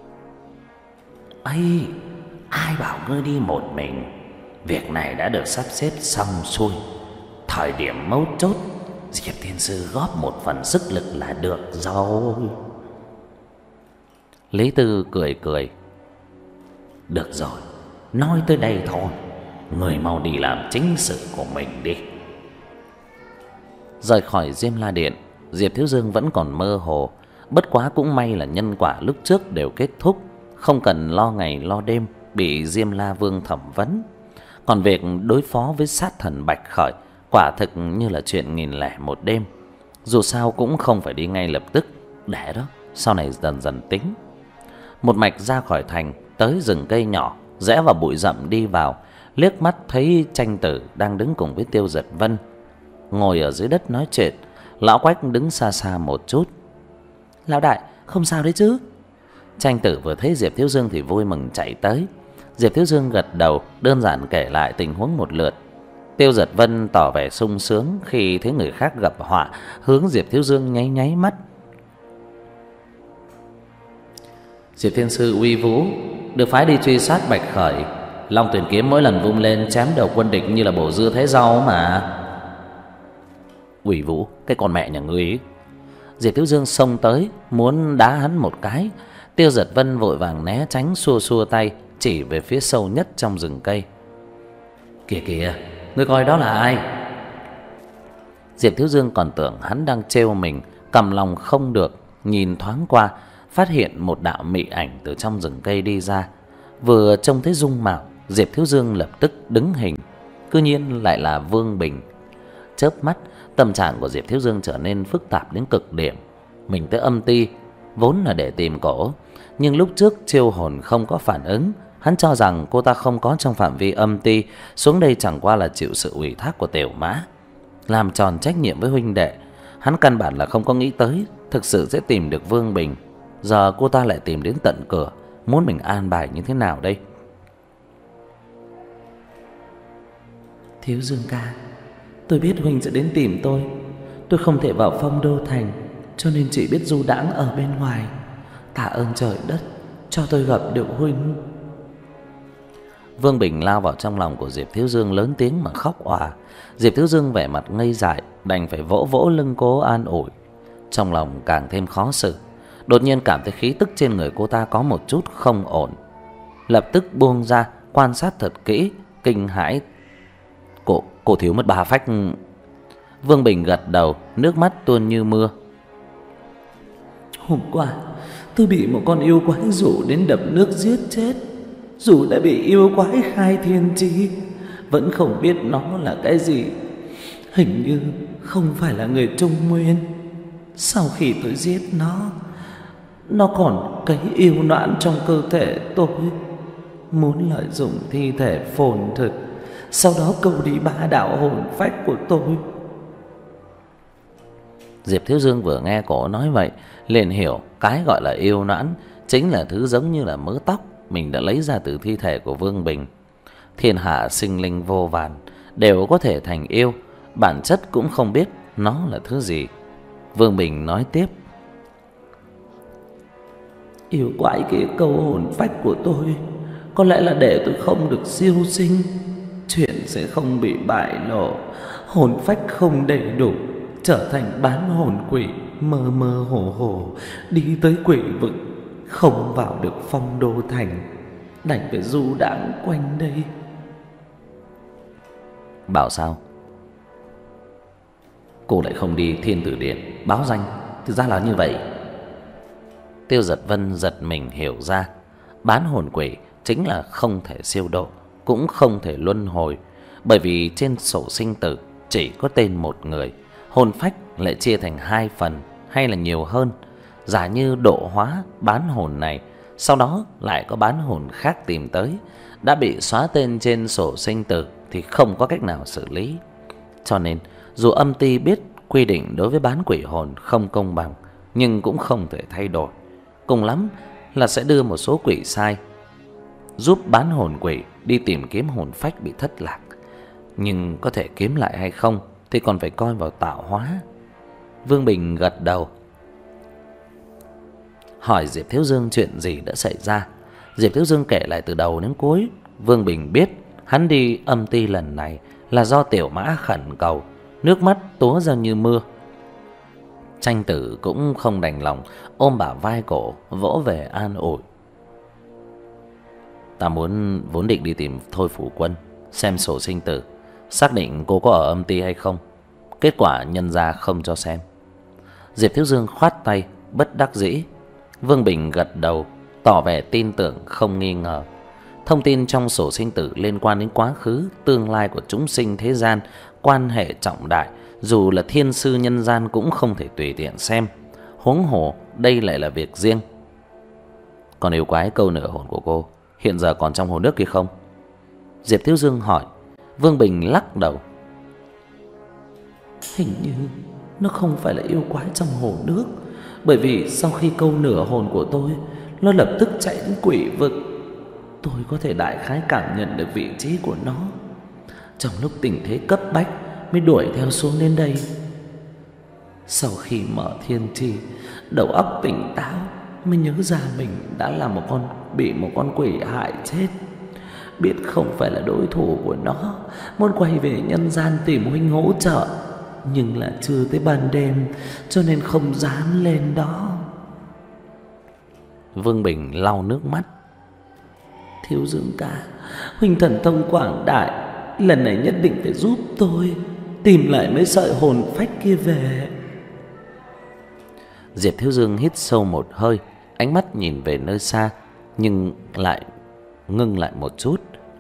Ây, ai bảo ngươi đi một mình? Việc này đã được sắp xếp xong xuôi, thời điểm mấu chốt Diệp Thiên Sư góp một phần sức lực là được rồi. Lý Tư cười cười: được rồi, nói tới đây thôi, người mau đi làm chính sự của mình đi. Rời khỏi Diêm La Điện, Diệp Thiếu Dương vẫn còn mơ hồ. Bất quá cũng may là nhân quả lúc trước đều kết thúc, không cần lo ngày lo đêm bị Diêm La Vương thẩm vấn. Còn việc đối phó với sát thần Bạch Khởi quả thực như là chuyện nghìn lẻ một đêm. Dù sao cũng không phải đi ngay lập tức, để đó sau này dần dần tính. Một mạch ra khỏi thành, tới rừng cây nhỏ, rẽ vào bụi rậm đi vào, liếc mắt thấy Tranh Tử đang đứng cùng với Tiêu Giật Vân ngồi ở dưới đất nói chuyện. Lão Quách đứng xa xa một chút: lão đại, không sao đấy chứ? Tranh Tử vừa thấy Diệp Thiếu Dương thì vui mừng chạy tới. Diệp Thiếu Dương gật đầu, đơn giản kể lại tình huống một lượt. Tiêu Giật Vân tỏ vẻ sung sướng khi thấy người khác gặp họa, hướng Diệp Thiếu Dương nháy nháy mắt. Diệp Thiên Sư uy vũ, được phái đi truy sát Bạch Khởi. Long Tuyển kiếm mỗi lần vung lên chém đầu quân địch như là bổ dưa thái rau mà. Ủy Vũ, cái con mẹ nhà ngươi ấy. Diệp Thiếu Dương xông tới muốn đá hắn một cái. Tiêu Giật Vân vội vàng né tránh, xua xua tay chỉ về phía sâu nhất trong rừng cây. Kìa kìa, ngươi coi đó là ai? Diệp Thiếu Dương còn tưởng hắn đang trêu mình, cầm lòng không được, nhìn thoáng qua, phát hiện một đạo mị ảnh từ trong rừng cây đi ra. Vừa trông thấy dung mạo, Diệp Thiếu Dương lập tức đứng hình. Cư nhiên lại là Vương Bình. Chớp mắt, tâm trạng của Diệp Thiếu Dương trở nên phức tạp đến cực điểm. Mình tới âm ty vốn là để tìm cổ, nhưng lúc trước chiêu hồn không có phản ứng, hắn cho rằng cô ta không có trong phạm vi âm ty, xuống đây chẳng qua là chịu sự ủy thác của Tiểu Mã, làm tròn trách nhiệm với huynh đệ. Hắn căn bản là không có nghĩ tới thực sự sẽ tìm được Vương Bình. Giờ cô ta lại tìm đến tận cửa, muốn mình an bài như thế nào đây? Thiếu Dương ca, tôi biết huynh sẽ đến tìm tôi. Tôi không thể vào Phong Đô thành, cho nên chỉ biết du đãng ở bên ngoài. Tạ ơn trời đất cho tôi gặp được huynh. Vương Bình lao vào trong lòng của Diệp Thiếu Dương, lớn tiếng mà khóc òa. Diệp Thiếu Dương vẻ mặt ngây dại, đành phải vỗ vỗ lưng cố an ủi. Trong lòng càng thêm khó xử, đột nhiên cảm thấy khí tức trên người cô ta có một chút không ổn, lập tức buông ra quan sát thật kỹ, kinh hãi. Cô, cô thiếu mất ba phách. Vương Bình gật đầu, nước mắt tuôn như mưa. Hôm qua tôi bị một con yêu quái rủ đến đập nước giết chết. Dù đã bị yêu quái khai thiên chi, vẫn không biết nó là cái gì. Hình như không phải là người Trung Nguyên. Sau khi tôi giết nó, nó còn cấy yêu noãn trong cơ thể tôi, muốn lợi dụng thi thể phồn thực, sau đó câu đi ba đạo hồn phách của tôi. Diệp Thiếu Dương vừa nghe cổ nói vậy, liền hiểu cái gọi là yêu noãn chính là thứ giống như là mớ tóc mình đã lấy ra từ thi thể của Vương Bình. Thiên hạ sinh linh vô vàn đều có thể thành yêu, bản chất cũng không biết nó là thứ gì. Vương Bình nói tiếp. Yêu quái kia câu hồn phách của tôi, có lẽ là để tôi không được siêu sinh, chuyện sẽ không bị bại lộ, hồn phách không đầy đủ, trở thành bán hồn quỷ, mơ mơ hồ hồ đi tới quỷ vực, không vào được Phong Đô thành, đành phải du đãng quanh đây. Bảo sao? Cô lại không đi Thiên Tử Điện báo danh? Thực ra là như vậy. Tiêu Giật Vân giật mình hiểu ra, bán hồn quỷ chính là không thể siêu độ, cũng không thể luân hồi, bởi vì trên sổ sinh tử chỉ có tên một người, hồn phách lại chia thành hai phần hay là nhiều hơn. Giả như độ hóa bán hồn này, sau đó lại có bán hồn khác tìm tới, đã bị xóa tên trên sổ sinh tử thì không có cách nào xử lý. Cho nên dù âm ty biết quy định đối với bán quỷ hồn không công bằng, nhưng cũng không thể thay đổi. Cùng lắm là sẽ đưa một số quỷ sai giúp bán hồn quỷ đi tìm kiếm hồn phách bị thất lạc, nhưng có thể kiếm lại hay không thì còn phải coi vào tạo hóa. Vương Bình gật đầu, hỏi Diệp Thiếu Dương chuyện gì đã xảy ra. Diệp Thiếu Dương kể lại từ đầu đến cuối. Vương Bình biết hắn đi âm ty lần này là do Tiểu Mã khẩn cầu, nước mắt túa ra như mưa. Tranh Tử cũng không đành lòng, ôm bả vai cổ vỗ về an ủi. Ta muốn vốn định đi tìm Thôi Phủ Quân xem sổ sinh tử, xác định cô có ở âm ty hay không. Kết quả nhân ra không cho xem. Diệp Thiếu Dương khoát tay bất đắc dĩ. Vương Bình gật đầu, tỏ vẻ tin tưởng không nghi ngờ. Thông tin trong sổ sinh tử liên quan đến quá khứ, tương lai của chúng sinh thế gian, quan hệ trọng đại, dù là thiên sư nhân gian cũng không thể tùy tiện xem. Huống hồ đây lại là việc riêng. Còn yêu quái câu nửa hồn của cô hiện giờ còn trong hồ nước kia không? Diệp Thiếu Dương hỏi. Vương Bình lắc đầu. Hình như nó không phải là yêu quái trong hồ nước, bởi vì sau khi câu nửa hồn của tôi, nó lập tức chạy đến quỷ vực. Tôi có thể đại khái cảm nhận được vị trí của nó. Trong lúc tình thế cấp bách mới đuổi theo xuống đến đây. Sau khi mở thiên tri, đầu óc tỉnh táo, mới nhớ ra mình đã là một con bị một con quỷ hại chết. Biết không phải là đối thủ của nó, muốn quay về nhân gian tìm huynh hỗ trợ, nhưng là chưa tới ban đêm, cho nên không dám lên đó. Vương Bình lau nước mắt. Thiếu Dương ca, huynh thần thông quảng đại, lần này nhất định phải giúp tôi tìm lại mấy sợi hồn phách kia về. Diệp Thiếu Dương hít sâu một hơi, ánh mắt nhìn về nơi xa, nhưng lại ngưng lại một chút.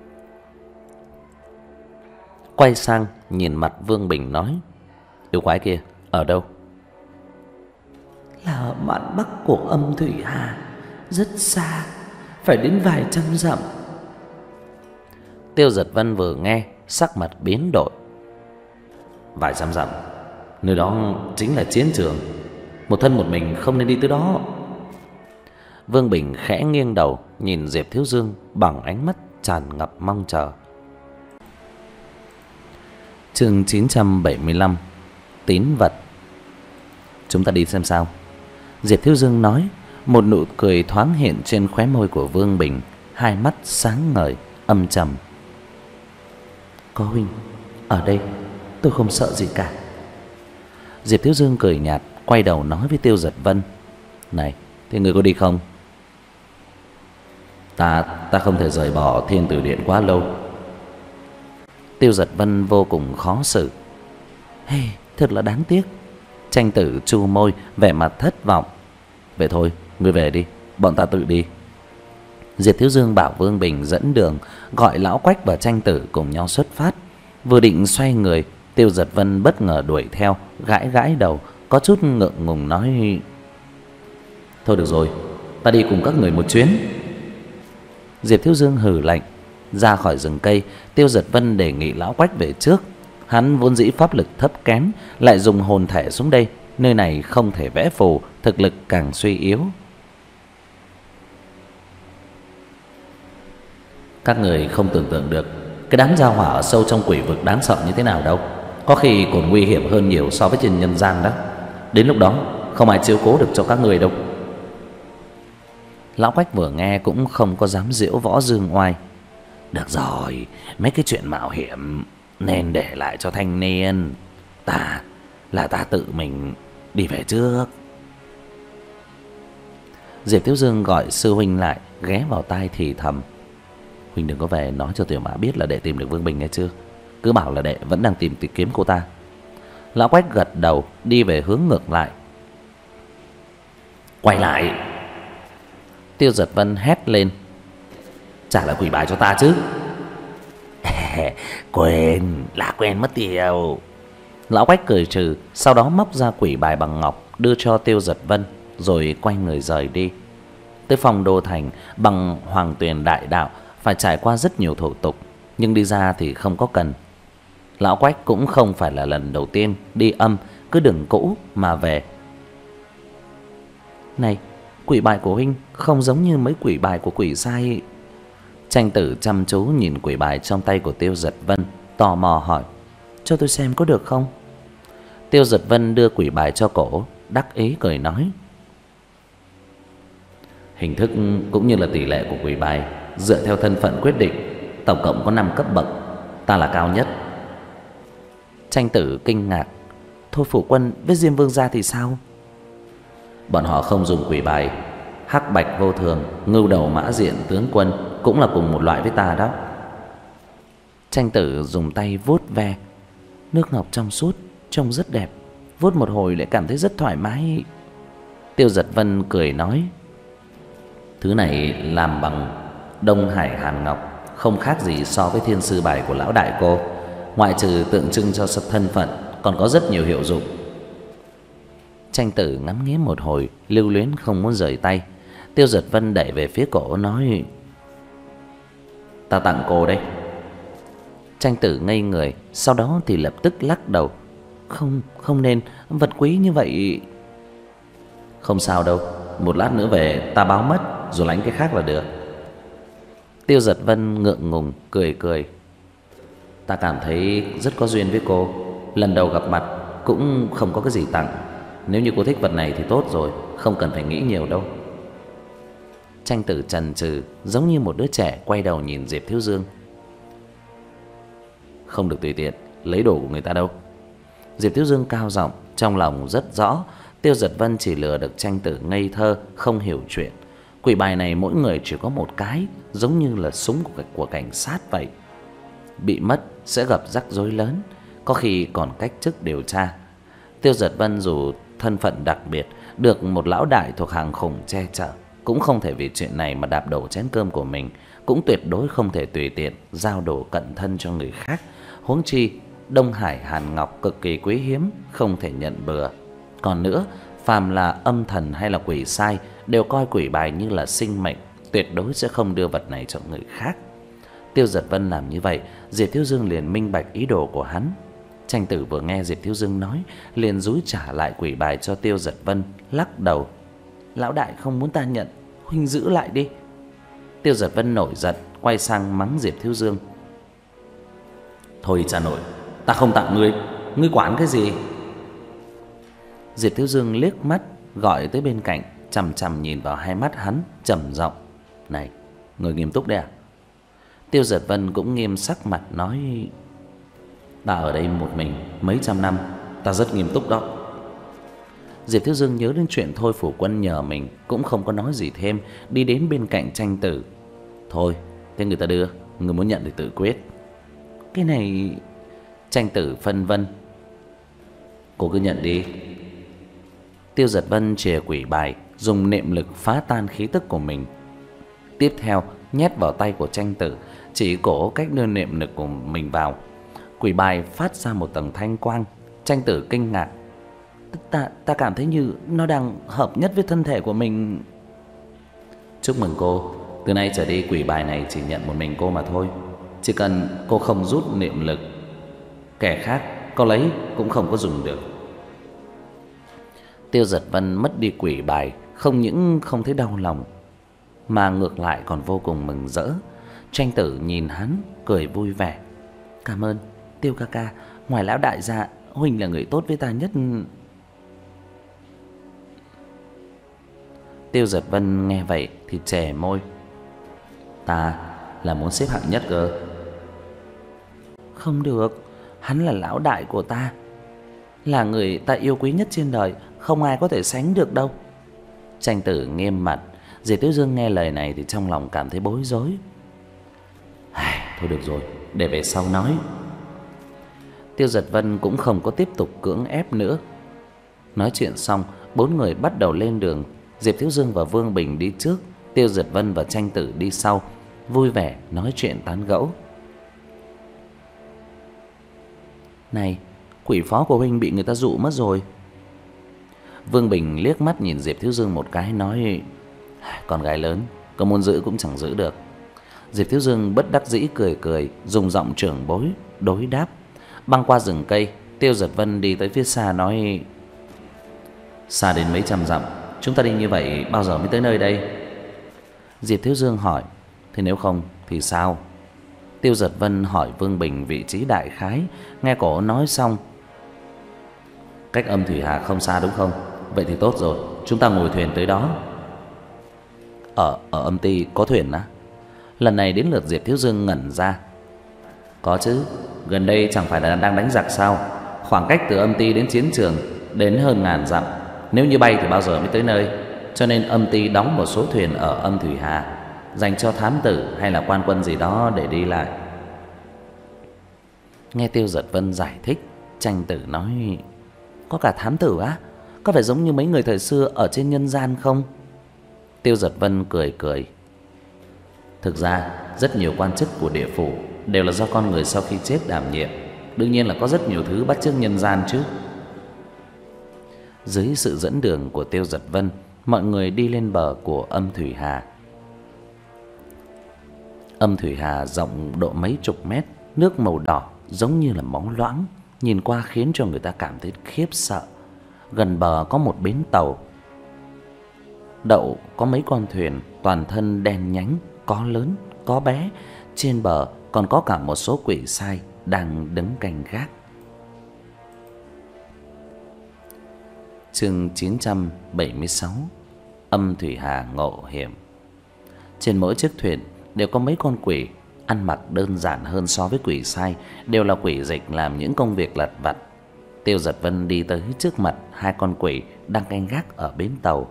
Quay sang nhìn mặt Vương Bình nói: Yêu quái kia ở đâu? Là ở mạn bắc của Âm Thủy Hà, rất xa, phải đến vài trăm dặm. Tiêu Giật Vân vừa nghe, sắc mặt biến đổi. Vài trăm dặm? Nơi đó chính là chiến trường, một thân một mình không nên đi tới đó. Vương Bình khẽ nghiêng đầu nhìn Diệp Thiếu Dương bằng ánh mắt tràn ngập mong chờ. Chương chín trăm bảy mươi lăm. Tín vật. Chúng ta đi xem sao. Diệp Thiếu Dương nói, một nụ cười thoáng hiện trên khóe môi của Vương Bình, hai mắt sáng ngời, âm trầm. Có huynh ở đây, tôi không sợ gì cả. Diệp Thiếu Dương cười nhạt, quay đầu nói với Tiêu Giật Vân: Này, thế người có đi không? Ta ta không thể rời bỏ Thiên Tử Điện quá lâu. Tiêu Giật Vân vô cùng khó xử. Hey, thật là đáng tiếc. Tranh Tử chu môi, vẻ mặt thất vọng. Vậy thôi, ngươi về đi, bọn ta tự đi. Diệp Thiếu Dương bảo Vương Bình dẫn đường, gọi Lão Quách và Tranh Tử cùng nhau xuất phát. Vừa định xoay người, Tiêu Giật Vân bất ngờ đuổi theo, gãi gãi đầu, có chút ngượng ngùng nói: Thôi được rồi, ta đi cùng các người một chuyến. Diệp Thiếu Dương hừ lạnh. Ra khỏi rừng cây, Tiêu Giật Vân đề nghị Lão Quách về trước. Hắn vốn dĩ pháp lực thấp kém, lại dùng hồn thể xuống đây, nơi này không thể vẽ phù, thực lực càng suy yếu. Các người không tưởng tượng được cái đám gia hỏa ở sâu trong quỷ vực đáng sợ như thế nào đâu. Có khi còn nguy hiểm hơn nhiều so với trên nhân gian đó. Đến lúc đó không ai chiếu cố được cho các người đâu. Lão Quách vừa nghe cũng không có dám giễu võ dương oai. Được rồi, mấy cái chuyện mạo hiểm nên để lại cho thanh niên. Ta là ta tự mình đi về trước. Diệp Thiếu Dương gọi sư huynh lại, ghé vào tai thì thầm: Huynh đừng có về nói cho tiểu mã biết là đệ tìm được Vương Bình nghe chưa? Cứ bảo là đệ vẫn đang tìm tìm kiếm cô ta. Lão Quách gật đầu, đi về hướng ngược lại. Quay lại! Tiêu Giật Vân hét lên: Trả lại quỷ bài cho ta chứ. Quên, là quên mất tiêu. Lão Quách cười trừ, sau đó móc ra quỷ bài bằng ngọc đưa cho Tiêu Giật Vân, rồi quay người rời đi. Tới Phong Đô Thành bằng Hoàng Tuyền Đại Đạo phải trải qua rất nhiều thủ tục, nhưng đi ra thì không có cần. Lão Quách cũng không phải là lần đầu tiên đi âm cứ đường cũ mà về. Này, quỷ bài của huynh không giống như mấy quỷ bài của quỷ sai. Tranh Tử chăm chú nhìn quỷ bài trong tay của Tiêu Giật Vân, tò mò hỏi: Cho tôi xem có được không? Tiêu Giật Vân đưa quỷ bài cho cổ, đắc ý cười nói: Hình thức cũng như là tỷ lệ của quỷ bài dựa theo thân phận quyết định. Tổng cộng có năm cấp bậc, ta là cao nhất. Tranh Tử kinh ngạc: Thôi Phủ Quân với Diêm Vương gia thì sao? Bọn họ không dùng quỷ bài. Hắc Bạch Vô Thường, Ngưu Đầu Mã Diện Tướng Quân cũng là cùng một loại với ta đó. Tranh Tử dùng tay vuốt ve. Nước ngọc trong suốt, trông rất đẹp. Vuốt một hồi lại cảm thấy rất thoải mái. Tiêu Giật Vân cười nói: Thứ này làm bằng Đông Hải Hàn Ngọc, không khác gì so với thiên sư bài của lão đại cô. Ngoại trừ tượng trưng cho thân phận, còn có rất nhiều hiệu dụng. Tranh Tử ngắm nghía một hồi, lưu luyến không muốn rời tay. Tiêu Giật Vân đẩy về phía cổ nói: Ta tặng cô đây. Tranh Tử ngây người, sau đó thì lập tức lắc đầu: Không, không nên, vật quý như vậy. Không sao đâu, một lát nữa về ta báo mất rồi lãnh cái khác là được. Tiêu Giật Vân ngượng ngùng cười cười: Ta cảm thấy rất có duyên với cô. Lần đầu gặp mặt cũng không có cái gì tặng. Nếu như cô thích vật này thì tốt rồi, không cần phải nghĩ nhiều đâu. Tranh Tử chần chừ, giống như một đứa trẻ, quay đầu nhìn Diệp Thiếu Dương: Không được tùy tiện lấy đồ của người ta đâu. Diệp Thiếu Dương cao giọng, trong lòng rất rõ Tiêu Giật Vân chỉ lừa được Tranh Tử ngây thơ không hiểu chuyện. Quỷ bài này mỗi người chỉ có một cái, giống như là súng của, của cảnh sát vậy. Bị mất sẽ gặp rắc rối lớn, có khi còn cách chức điều tra. Tiêu Giật Vân dù thân phận đặc biệt, được một lão đại thuộc hàng khủng che chở, cũng không thể vì chuyện này mà đạp đổ chén cơm của mình, cũng tuyệt đối không thể tùy tiện giao đồ cận thân cho người khác. Huống chi Đông Hải Hàn Ngọc cực kỳ quý hiếm, không thể nhận bừa. Còn nữa, phàm là âm thần hay là quỷ sai đều coi quỷ bài như là sinh mệnh, tuyệt đối sẽ không đưa vật này cho người khác. Tiêu Giật Vân làm như vậy, Diệp Thiếu Dương liền minh bạch ý đồ của hắn. Tranh Tử vừa nghe Diệp Thiếu Dương nói, liền dúi trả lại quỷ bài cho Tiêu Giật Vân, lắc đầu. Lão đại không muốn ta nhận, huynh giữ lại đi. Tiêu Giật Vân nổi giận, quay sang mắng Diệp Thiếu Dương. Thôi cha nội, ta không tặng ngươi, ngươi quản cái gì? Diệp Thiếu Dương liếc mắt gọi tới bên cạnh, chằm chằm nhìn vào hai mắt hắn, trầm giọng. Này, người nghiêm túc đấy à? Tiêu Giật Vân cũng nghiêm sắc mặt nói. Ta ở đây một mình mấy trăm năm, ta rất nghiêm túc đó. Diệp Thiếu Dương nhớ đến chuyện Thôi Phủ Quân nhờ mình, cũng không có nói gì thêm, đi đến bên cạnh Tranh Tử. Thôi, thế người ta đưa, người muốn nhận thì tự quyết. Cái này... Tranh Tử phân vân. Cô cứ nhận đi. Tiêu Giật Vân chìa quỷ bài, dùng niệm lực phá tan khí tức của mình. Tiếp theo nhét vào tay của Tranh Tử, chỉ cổ cách đưa niệm lực của mình vào. Quỷ bài phát ra một tầng thanh quang. Tranh Tử kinh ngạc. Ta, ta cảm thấy như nó đang hợp nhất với thân thể của mình. Chúc mừng cô, từ nay trở đi quỷ bài này chỉ nhận một mình cô mà thôi. Chỉ cần cô không rút niệm lực, kẻ khác có lấy cũng không có dùng được. Tiêu Giật Vân mất đi quỷ bài, không những không thấy đau lòng, mà ngược lại còn vô cùng mừng rỡ. Tranh Tử nhìn hắn, cười vui vẻ. Cảm ơn, Tiêu ca ca, ngoài lão đại ra, huynh là người tốt với ta nhất. Tiêu Giật Vân nghe vậy thì chè môi. Ta là muốn xếp hạng nhất cơ. Không được, hắn là lão đại của ta, là người ta yêu quý nhất trên đời, không ai có thể sánh được đâu. Tranh Tử nghiêm mặt. Diệp Thiếu Dương nghe lời này thì trong lòng cảm thấy bối rối. Thôi được rồi, để về sau nói. Tiêu Giật Vân cũng không có tiếp tục cưỡng ép nữa. Nói chuyện xong, bốn người bắt đầu lên đường. Diệp Thiếu Dương và Vương Bình đi trước, Tiêu Giật Vân và Tranh Tử đi sau, vui vẻ nói chuyện tán gẫu. Này, quỷ phó của huynh bị người ta dụ mất rồi. Vương Bình liếc mắt nhìn Diệp Thiếu Dương một cái, nói. Con gái lớn, có muốn giữ cũng chẳng giữ được. Diệp Thiếu Dương bất đắc dĩ cười cười, dùng giọng trưởng bối đối đáp. Băng qua rừng cây, Tiêu Giật Vân đi tới phía xa nói. Xa đến mấy trăm dặm, chúng ta đi như vậy bao giờ mới tới nơi đây? Diệp Thiếu Dương hỏi. Thế nếu không thì sao? Tiêu Giật Vân hỏi Vương Bình vị trí đại khái. Nghe cổ nói xong. Cách Âm Thủy Hà không xa đúng không? Vậy thì tốt rồi, chúng ta ngồi thuyền tới đó. Ở, ở Âm Ti có thuyền á? Lần này đến lượt Diệp Thiếu Dương ngẩn ra. Có chứ, gần đây chẳng phải là đang đánh giặc sao? Khoảng cách từ Âm Ti đến chiến trường đến hơn ngàn dặm. Nếu như bay thì bao giờ mới tới nơi? Cho nên Âm Ti đóng một số thuyền ở Âm Thủy Hà, dành cho thám tử hay là quan quân gì đó để đi lại. Nghe Tiêu Giật Vân giải thích, Tranh Tử nói. Có cả thám tử á? Có phải giống như mấy người thời xưa ở trên nhân gian không? Tiêu Giật Vân cười cười. Thực ra rất nhiều quan chức của địa phủ đều là do con người sau khi chết đảm nhiệm. Đương nhiên là có rất nhiều thứ bắt chước nhân gian chứ. Dưới sự dẫn đường của Tiêu Giật Vân, mọi người đi lên bờ của Âm Thủy Hà. Âm Thủy Hà rộng độ mấy chục mét, nước màu đỏ giống như là máu loãng, nhìn qua khiến cho người ta cảm thấy khiếp sợ. Gần bờ có một bến tàu, đậu có mấy con thuyền, toàn thân đen nhánh, có lớn, có bé. Trên bờ còn có cả một số quỷ sai đang đứng canh gác. Chương chín trăm bảy mươi sáu. Âm Thủy Hà ngộ hiểm. Trên mỗi chiếc thuyền đều có mấy con quỷ, ăn mặc đơn giản hơn so với quỷ sai, đều là quỷ dịch làm những công việc lặt vặt. Tiêu Giật Vân đi tới trước mặt hai con quỷ đang canh gác ở bến tàu,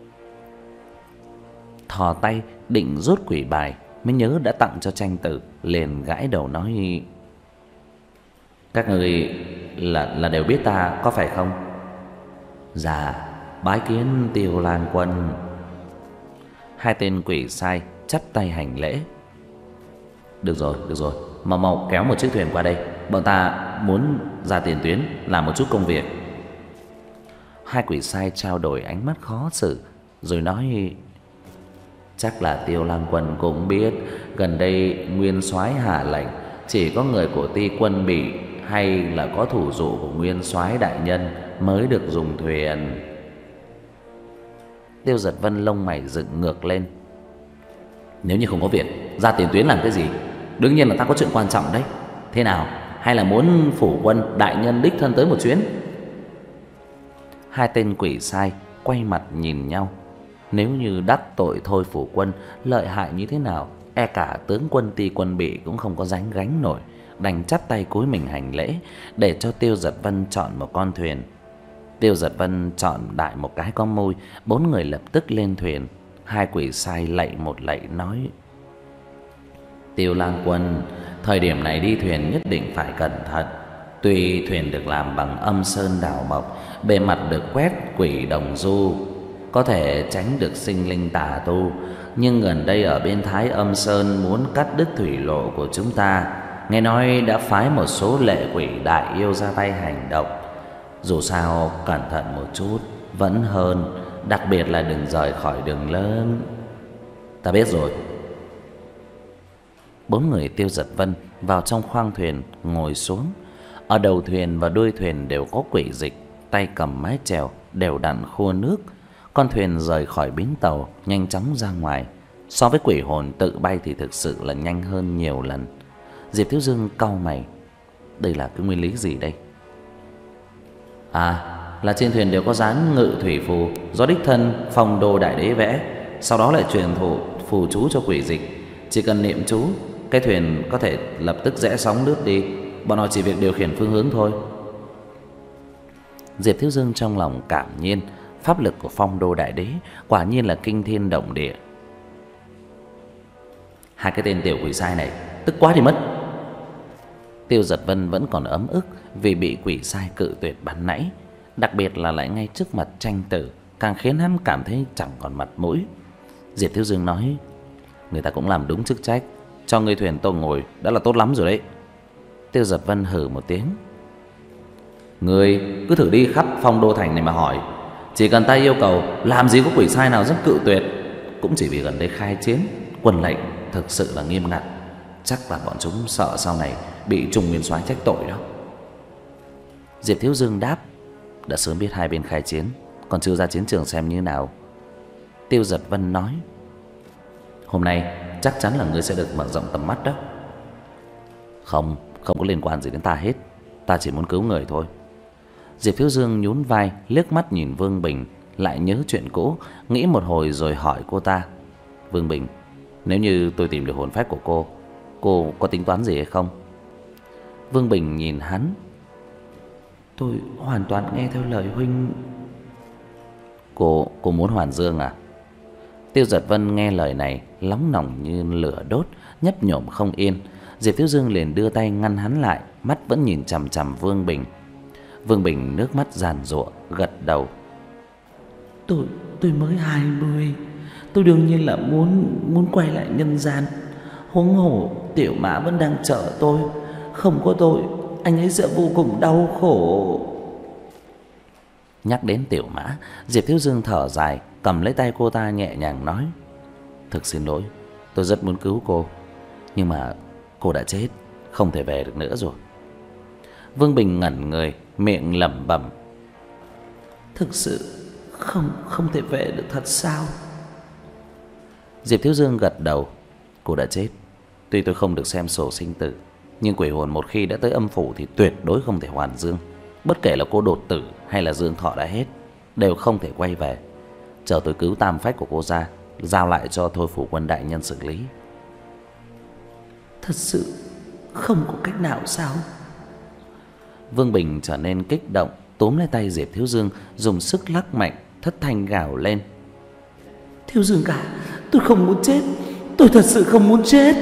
thò tay định rút quỷ bài, mới nhớ đã tặng cho Tranh Tử, liền gãi đầu nói: "Các người là là đều biết ta có phải không?" "Dạ, bái kiến Tiêu Lang Quân." Hai tên quỷ sai chắp tay hành lễ. "Được rồi, được rồi, mau mau kéo một chiếc thuyền qua đây, bọn ta muốn ra tiền tuyến làm một chút công việc." Hai quỷ sai trao đổi ánh mắt khó xử, rồi nói: "Chắc là Tiêu Lang Quân cũng biết, gần đây Nguyên Soái hạ lệnh chỉ có người của Ti Quân Bị hay là có thủ dụ của Nguyên Soái đại nhân mới được dùng thuyền." Tiêu Giật Vân lông mày dựng ngược lên. "Nếu như không có việc, ra tiền tuyến làm cái gì? Đương nhiên là ta có chuyện quan trọng đấy. Thế nào, hay là muốn phủ quân đại nhân đích thân tới một chuyến?" Hai tên quỷ sai quay mặt nhìn nhau. Nếu như đắc tội Thôi Phủ Quân lợi hại như thế nào, e cả tướng quân Ti Quân Bị cũng không có dám gánh nổi, đành chắp tay cúi mình hành lễ, để cho Tiêu Giật Vân chọn một con thuyền. Tiêu Giật Vân chọn đại một cái có môi, bốn người lập tức lên thuyền. Hai quỷ sai lạy một lạy nói: "Tiêu Lang Quân, thời điểm này đi thuyền nhất định phải cẩn thận. Tuy thuyền được làm bằng âm sơn đào mộc, bề mặt được quét quỷ đồng du, có thể tránh được sinh linh tà tu, nhưng gần đây ở bên Thái Âm Sơn muốn cắt đứt thủy lộ của chúng ta, nghe nói đã phái một số lệ quỷ đại yêu ra tay hành động. Dù sao cẩn thận một chút vẫn hơn, đặc biệt là đừng rời khỏi đường lớn." "Ta biết rồi." Bốn người Tiêu Giật Vân vào trong khoang thuyền ngồi xuống. Ở đầu thuyền và đuôi thuyền đều có quỷ dịch, tay cầm mái chèo đều đặn khua nước. Con thuyền rời khỏi bến tàu nhanh chóng ra ngoài. So với quỷ hồn tự bay thì thực sự là nhanh hơn nhiều lần. Diệp Thiếu Dương cau mày, đây là cái nguyên lý gì đây? "À, là trên thuyền đều có dán ngự thủy phù do đích thân Phong Đô Đại Đế vẽ, sau đó lại truyền thụ phù chú cho quỷ dịch. Chỉ cần niệm chú, cái thuyền có thể lập tức rẽ sóng lướt đi. Bọn họ chỉ việc điều khiển phương hướng thôi." Diệp Thiếu Dương trong lòng cảm nhiên, pháp lực của Phong Đô Đại Đế quả nhiên là kinh thiên động địa. "Hai cái tên tiểu quỷ sai này tức quá thì mất." Tiêu Giật Vân vẫn còn ấm ức vì bị quỷ sai cự tuyệt ban nãy, đặc biệt là lại ngay trước mặt Tranh Tử, càng khiến hắn cảm thấy chẳng còn mặt mũi. Diệp Thiếu Dương nói: "Người ta cũng làm đúng chức trách, cho người thuyền tôi ngồi đã là tốt lắm rồi đấy." Tiêu Giật Vân hừ một tiếng: "Người cứ thử đi khắp Phong Đô thành này mà hỏi, chỉ cần ta yêu cầu, làm gì có quỷ sai nào dám cự tuyệt. Cũng chỉ vì gần đây khai chiến, quân lệnh thực sự là nghiêm ngặt, chắc là bọn chúng sợ sau này bị Trung Nguyên Soái trách tội đó." Diệp Thiếu Dương đáp: "Đã sớm biết hai bên khai chiến, còn chưa ra chiến trường xem như nào." Tiêu Giật Vân nói: "Hôm nay chắc chắn là ngươi sẽ được mở rộng tầm mắt đó." "Không, không có liên quan gì đến ta hết, ta chỉ muốn cứu người thôi." Diệp Thiếu Dương nhún vai, liếc mắt nhìn Vương Bình, lại nhớ chuyện cũ, nghĩ một hồi rồi hỏi cô ta: "Vương Bình, nếu như tôi tìm được hồn phách của cô, cô có tính toán gì hay không?" Vương Bình nhìn hắn: "Tôi hoàn toàn nghe theo lời huynh." Cô, cô muốn Hoàn Dương à?" Tiêu Giật Vân nghe lời này nóng nòng như lửa đốt, nhấp nhổm không yên. Diệp Thiếu Dương liền đưa tay ngăn hắn lại, mắt vẫn nhìn chằm chằm Vương Bình. Vương Bình nước mắt giàn giụa gật đầu: Tôi tôi mới hai mươi, tôi đương nhiên là muốn muốn quay lại nhân gian. Huống hồ Tiểu Mã vẫn đang chờ tôi, không có tôi anh ấy sẽ vô cùng đau khổ." Nhắc đến Tiểu Mã, Diệp Thiếu Dương thở dài, cầm lấy tay cô ta nhẹ nhàng nói: "Thực xin lỗi, tôi rất muốn cứu cô, nhưng mà cô đã chết, không thể về được nữa rồi." Vương Bình ngẩn người, miệng lẩm bẩm: "Thực sự không không thể về được thật sao?" Diệp Thiếu Dương gật đầu: "Cô đã chết. Tuy tôi không được xem sổ sinh tử, nhưng quỷ hồn một khi đã tới âm phủ thì tuyệt đối không thể hoàn dương. Bất kể là cô đột tử hay là dương thọ đã hết, đều không thể quay về. Chờ tôi cứu tam phách của cô ra, giao lại cho Thôi Phủ Quân đại nhân xử lý." "Thật sự không có cách nào sao?" Vương Bình trở nên kích động, túm lấy tay Diệp Thiếu Dương, dùng sức lắc mạnh, thất thanh gào lên: Thiếu Dương cả, tôi không muốn chết, tôi thật sự không muốn chết.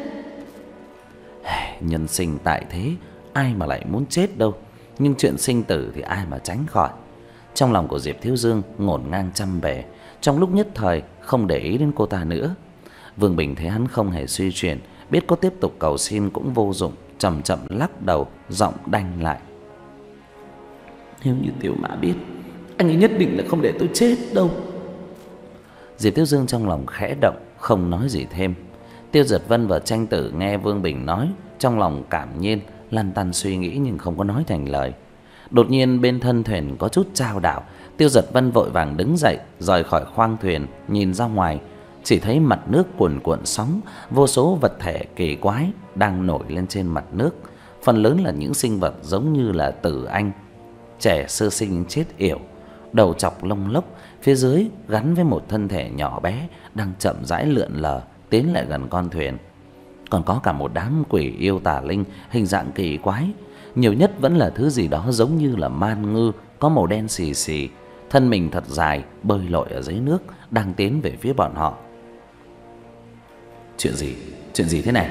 Nhân sinh tại thế, ai mà lại muốn chết đâu. Nhưng chuyện sinh tử thì ai mà tránh khỏi. Trong lòng của Diệp Thiếu Dương ngổn ngang trăm bề, trong lúc nhất thời không để ý đến cô ta nữa. Vương Bình thấy hắn không hề suy chuyển, biết có tiếp tục cầu xin cũng vô dụng, chậm chậm lắc đầu, giọng đanh lại: Nếu như Tiểu Mã biết, anh ấy nhất định là không để tôi chết đâu. Diệp Thiếu Dương trong lòng khẽ động, không nói gì thêm. Tiêu Giật Vân và Tranh Tử nghe Vương Bình nói, trong lòng cảm nhiên, lăn tăn suy nghĩ nhưng không có nói thành lời. Đột nhiên bên thân thuyền có chút chao đảo, Tiêu Giật Vân vội vàng đứng dậy, rời khỏi khoang thuyền, nhìn ra ngoài, chỉ thấy mặt nước cuồn cuộn sóng, vô số vật thể kỳ quái đang nổi lên trên mặt nước, phần lớn là những sinh vật giống như là tử anh, trẻ sơ sinh chết yểu, đầu chọc lông lốc, phía dưới gắn với một thân thể nhỏ bé đang chậm rãi lượn lờ tiến lại gần con thuyền. Còn có cả một đám quỷ yêu tà linh hình dạng kỳ quái, nhiều nhất vẫn là thứ gì đó giống như là man ngư, có màu đen xì xì, thân mình thật dài, bơi lội ở dưới nước, đang tiến về phía bọn họ. Chuyện gì? Chuyện gì thế này?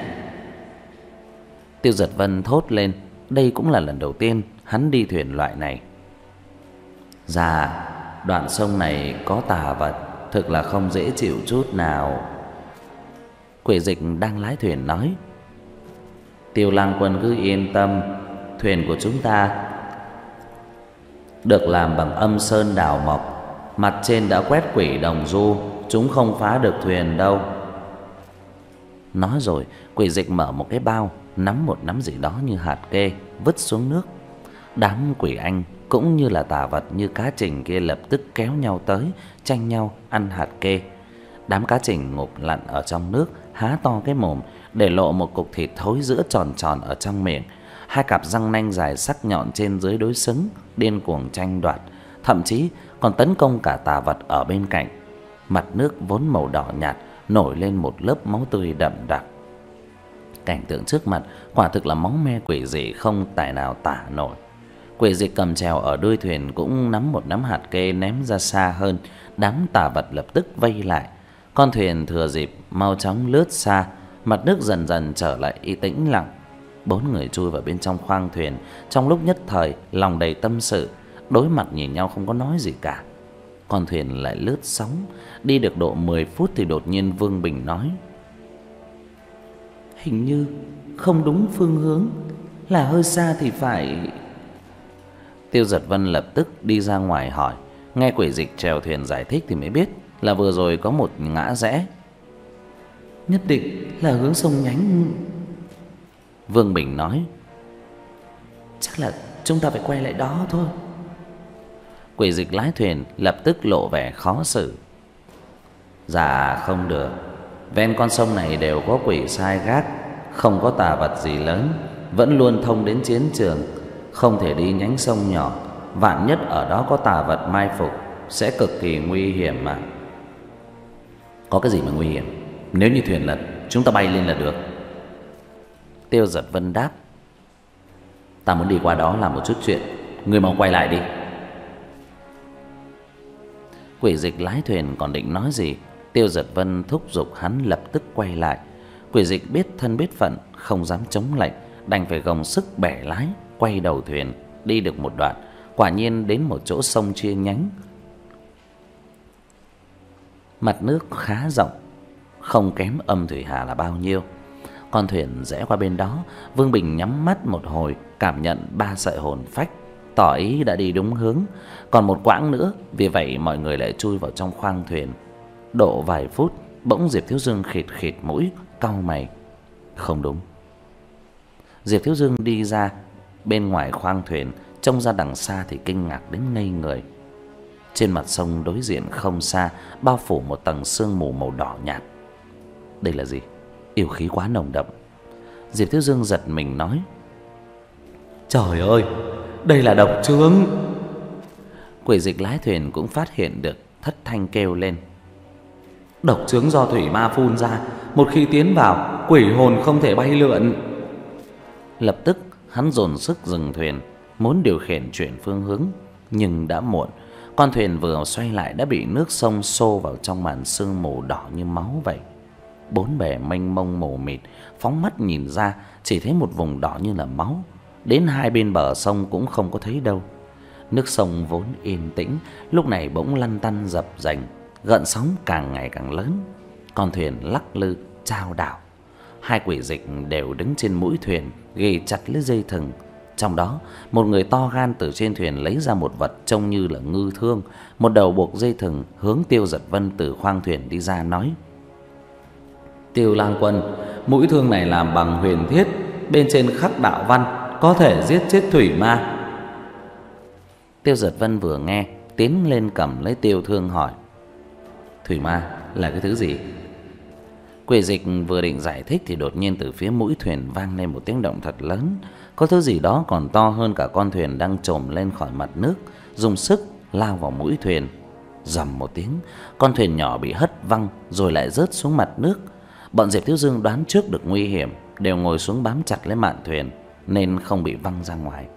Tiêu Giật Vân thốt lên, đây cũng là lần đầu tiên hắn đi thuyền loại này. Dạ, đoạn sông này có tà vật, thực là không dễ chịu chút nào. Quỷ Dịch đang lái thuyền nói: Tiêu Lang Quân cứ yên tâm, thuyền của chúng ta được làm bằng âm sơn đào mộc, mặt trên đã quét quỷ đồng du, chúng không phá được thuyền đâu. Nói rồi, Quỷ Dịch mở một cái bao, nắm một nắm gì đó như hạt kê, vứt xuống nước. Đám quỷ anh cũng như là tà vật như cá trình kia lập tức kéo nhau tới, tranh nhau ăn hạt kê. Đám cá trình ngụp lặn ở trong nước, há to cái mồm, để lộ một cục thịt thối giữa tròn tròn ở trong miệng. Hai cặp răng nanh dài sắc nhọn trên dưới đối xứng, điên cuồng tranh đoạt, thậm chí còn tấn công cả tà vật ở bên cạnh. Mặt nước vốn màu đỏ nhạt nổi lên một lớp máu tươi đậm đặc. Cảnh tượng trước mặt quả thực là máu me quỷ dị không tài nào tả nổi. Quỷ Dịch cầm chèo ở đuôi thuyền cũng nắm một nắm hạt kê ném ra xa hơn, đám tà vật lập tức vây lại. Con thuyền thừa dịp mau chóng lướt xa, mặt nước dần dần trở lại yên tĩnh lặng. Bốn người chui vào bên trong khoang thuyền, trong lúc nhất thời lòng đầy tâm sự, đối mặt nhìn nhau không có nói gì cả. Con thuyền lại lướt sóng, đi được độ mười phút thì đột nhiên Vương Bình nói: Hình như không đúng phương hướng, là hơi xa thì phải. Tiêu Giật Vân lập tức đi ra ngoài hỏi, nghe Quỷ Dịch chèo thuyền giải thích thì mới biết là vừa rồi có một ngã rẽ. Nhất định là hướng sông nhánh. Vương Bình nói: Chắc là chúng ta phải quay lại đó thôi. Quỷ Dịch lái thuyền lập tức lộ vẻ khó xử: Dạ không được, ven con sông này đều có quỷ sai gác, không có tà vật gì lớn, vẫn luôn thông đến chiến trường, không thể đi nhánh sông nhỏ, vạn nhất ở đó có tà vật mai phục sẽ cực kỳ nguy hiểm mà. Có cái gì mà nguy hiểm? Nếu như thuyền lật, chúng ta bay lên là được. Tiêu Giật Vân đáp: Ta muốn đi qua đó làm một chút chuyện, ngươi mau quay lại đi. Quỷ Dịch lái thuyền còn định nói gì, Tiêu Giật Vân thúc giục hắn lập tức quay lại. Quỷ Dịch biết thân biết phận, không dám chống lệnh, đành phải gồng sức bẻ lái, quay đầu thuyền. Đi được một đoạn, quả nhiên đến một chỗ sông chia nhánh. Mặt nước khá rộng, không kém Âm Thủy Hà là bao nhiêu. Con thuyền rẽ qua bên đó, Vương Bình nhắm mắt một hồi, cảm nhận ba sợi hồn phách, tỏ ý đã đi đúng hướng. Còn một quãng nữa, vì vậy mọi người lại chui vào trong khoang thuyền. Độ vài phút, bỗng Diệp Thiếu Dương khịt khịt mũi, cau mày: Không đúng. Diệp Thiếu Dương đi ra bên ngoài khoang thuyền, trông ra đằng xa thì kinh ngạc đến ngây người. Trên mặt sông đối diện không xa, bao phủ một tầng sương mù màu đỏ nhạt. Đây là gì? Yêu khí quá nồng đậm. Diệp Thiếu Dương giật mình nói: Trời ơi, đây là độc trướng. Quỷ Dịch lái thuyền cũng phát hiện được, thất thanh kêu lên: Độc trướng do thủy ma phun ra, một khi tiến vào, quỷ hồn không thể bay lượn. Lập tức hắn dồn sức dừng thuyền, muốn điều khiển chuyển phương hướng, nhưng đã muộn. Con thuyền vừa xoay lại đã bị nước sông xô vào trong màn sương mù đỏ như máu vậy. Bốn bề mênh mông mù mịt, phóng mắt nhìn ra chỉ thấy một vùng đỏ như là máu. Đến hai bên bờ sông cũng không có thấy đâu. Nước sông vốn yên tĩnh lúc này bỗng lăn tăn dập dềnh, gợn sóng càng ngày càng lớn. Con thuyền lắc lư chao đảo. Hai quỷ dịch đều đứng trên mũi thuyền ghì chặt lấy dây thừng. Trong đó một người to gan từ trên thuyền lấy ra một vật trông như là ngư thương, một đầu buộc dây thừng, hướng Tiêu Giật Vân từ khoang thuyền đi ra nói: Tiêu lang quân, mũi thương này làm bằng huyền thiết, bên trên khắc đạo văn, có thể giết chết thủy ma. Tiêu Giật Vân vừa nghe, tiến lên cầm lấy tiêu thương hỏi: Thủy ma là cái thứ gì? Quỷ dịch vừa định giải thích thì đột nhiên từ phía mũi thuyền vang lên một tiếng động thật lớn. Có thứ gì đó còn to hơn cả con thuyền đang trồm lên khỏi mặt nước, dùng sức lao vào mũi thuyền. Rầm một tiếng, con thuyền nhỏ bị hất văng rồi lại rớt xuống mặt nước. Bọn Diệp Thiếu Dương đoán trước được nguy hiểm, đều ngồi xuống bám chặt lấy mạn thuyền nên không bị văng ra ngoài.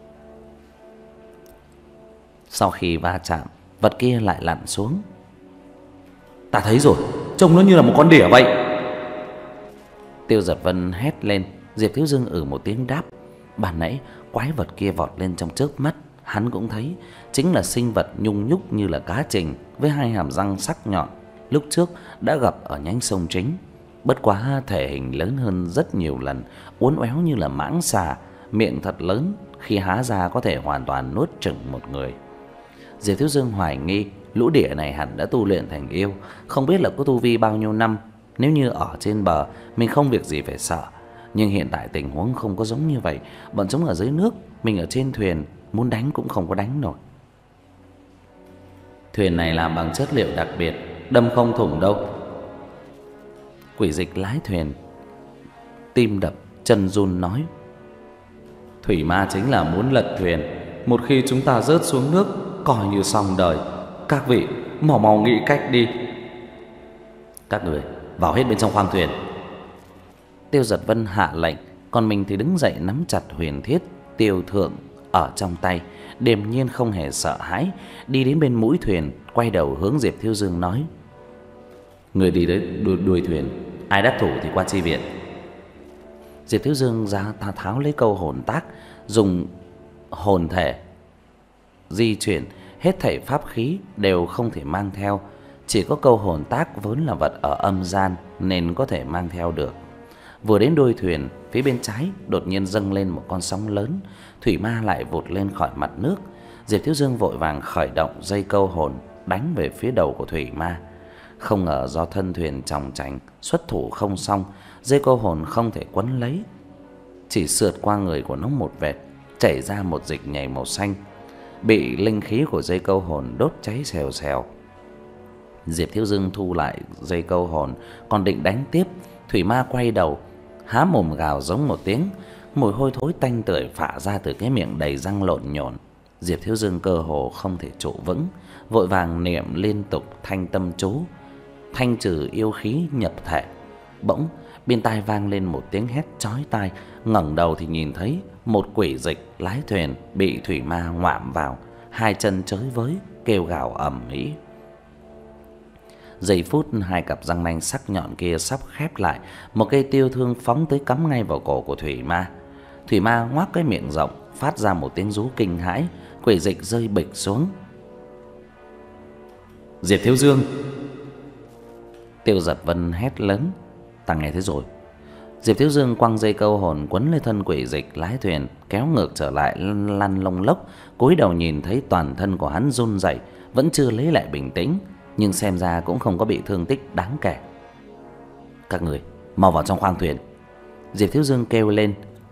Sau khi va chạm, vật kia lại lặn xuống. Ta thấy rồi, trông nó như là một con đỉa vậy. Tiêu Giật Vân hét lên. Diệp Thiếu Dương ừ một tiếng đáp. Ban nãy quái vật kia vọt lên trong chớp mắt, hắn cũng thấy, chính là sinh vật nhung nhúc như là cá trình với hai hàm răng sắc nhọn, lúc trước đã gặp ở nhánh sông chính. Bất quá thể hình lớn hơn rất nhiều lần, uốn éo như là mãng xà, miệng thật lớn, khi há ra có thể hoàn toàn nuốt chửng một người. Diệp Thiếu Dương hoài nghi lũ đỉa này hẳn đã tu luyện thành yêu, không biết là có tu vi bao nhiêu năm. Nếu như ở trên bờ mình không việc gì phải sợ, nhưng hiện tại tình huống không có giống như vậy. Bọn chúng ở dưới nước, mình ở trên thuyền, muốn đánh cũng không có đánh nổi. Thuyền này làm bằng chất liệu đặc biệt, đâm không thủng đâu. Quỷ dịch lái thuyền tim đập chân run nói: Thủy ma chính là muốn lật thuyền, một khi chúng ta rớt xuống nước coi như xong đời. Các vị mau mau nghĩ cách đi. Các người vào hết bên trong khoang thuyền. Tiêu Giật Vân hạ lệnh, còn mình thì đứng dậy nắm chặt huyền thiết tiêu thượng ở trong tay, điềm nhiên không hề sợ hãi, đi đến bên mũi thuyền, quay đầu hướng Diệp Thiếu Dương nói: Người đi đến đuôi, đuôi thuyền, ai đắc thủ thì qua chi viện. Diệp Thiếu Dương ra tha tháo lấy câu hồn tác, dùng hồn thể di chuyển, hết thảy pháp khí đều không thể mang theo, chỉ có câu hồn tác vốn là vật ở âm gian nên có thể mang theo được. Vừa đến đuôi thuyền, phía bên trái đột nhiên dâng lên một con sóng lớn, thủy ma lại vụt lên khỏi mặt nước. Diệp Thiếu Dương vội vàng khởi động dây câu hồn đánh về phía đầu của thủy ma. Không ngờ do thân thuyền chòng chành, xuất thủ không xong, dây câu hồn không thể quấn lấy, chỉ sượt qua người của nó một vệt, chảy ra một dịch nhầy màu xanh, bị linh khí của dây câu hồn đốt cháy xèo xèo. Diệp Thiếu Dương thu lại dây câu hồn, còn định đánh tiếp, thủy ma quay đầu, há mồm gào giống một tiếng, mùi hôi thối tanh tưởi phả ra từ cái miệng đầy răng lộn nhộn. Diệp Thiếu Dương cơ hồ không thể trụ vững, vội vàng niệm liên tục thanh tâm chú, thanh trừ yêu khí nhập thể. Bỗng bên tai vang lên một tiếng hét chói tai, ngẩng đầu thì nhìn thấy một quỷ dịch lái thuyền bị thủy ma ngoạm vào, hai chân chới với, kêu gào ầm ĩ. Giây phút hai cặp răng nanh sắc nhọn kia sắp khép lại, một cây tiêu thương phóng tới cắm ngay vào cổ của thủy ma. Thủy ma ngoác cái miệng rộng, phát ra một tiếng rú kinh hãi, quỷ dịch rơi bịch xuống. Diệp Thiếu Dương! Tiêu Giật Vân hét lớn: Ta nghe thấy rồi. Diệp Thiếu Dương quăng dây câu hồn quấn lên thân quỷ dịch lái thuyền, kéo ngược trở lại lăn lông lốc, cúi đầu nhìn thấy toàn thân của hắn run rẩy, vẫn chưa lấy lại bình tĩnh, nhưng xem ra cũng không có bị thương tích đáng kể. Các người mau vào trong khoang thuyền, Diệp Thiếu Dương kêu lên.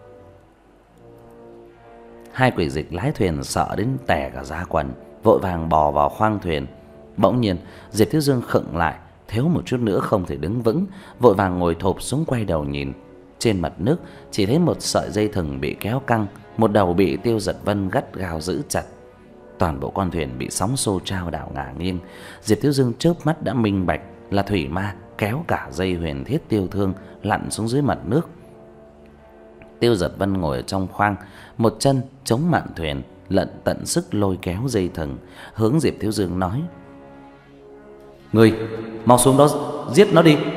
Hai quỷ dịch lái thuyền sợ đến tè cả da quần, vội vàng bò vào khoang thuyền. Bỗng nhiên Diệp Thiếu Dương khựng lại, thiếu một chút nữa không thể đứng vững, vội vàng ngồi thụp xuống quay đầu nhìn. Trên mặt nước chỉ thấy một sợi dây thừng bị kéo căng, một đầu bị Tiêu Giật Vân gắt gao giữ chặt. Toàn bộ con thuyền bị sóng xô trao đảo ngả nghiêng. Diệp Thiếu Dương chớp mắt đã minh bạch là thủy ma kéo cả dây huyền thiết tiêu thương lặn xuống dưới mặt nước. Tiêu Giật Vân ngồi ở trong khoang, một chân chống mạn thuyền, lận tận sức lôi kéo dây thừng, hướng Diệp Thiếu Dương nói: "Ngươi mau xuống đó giết nó đi."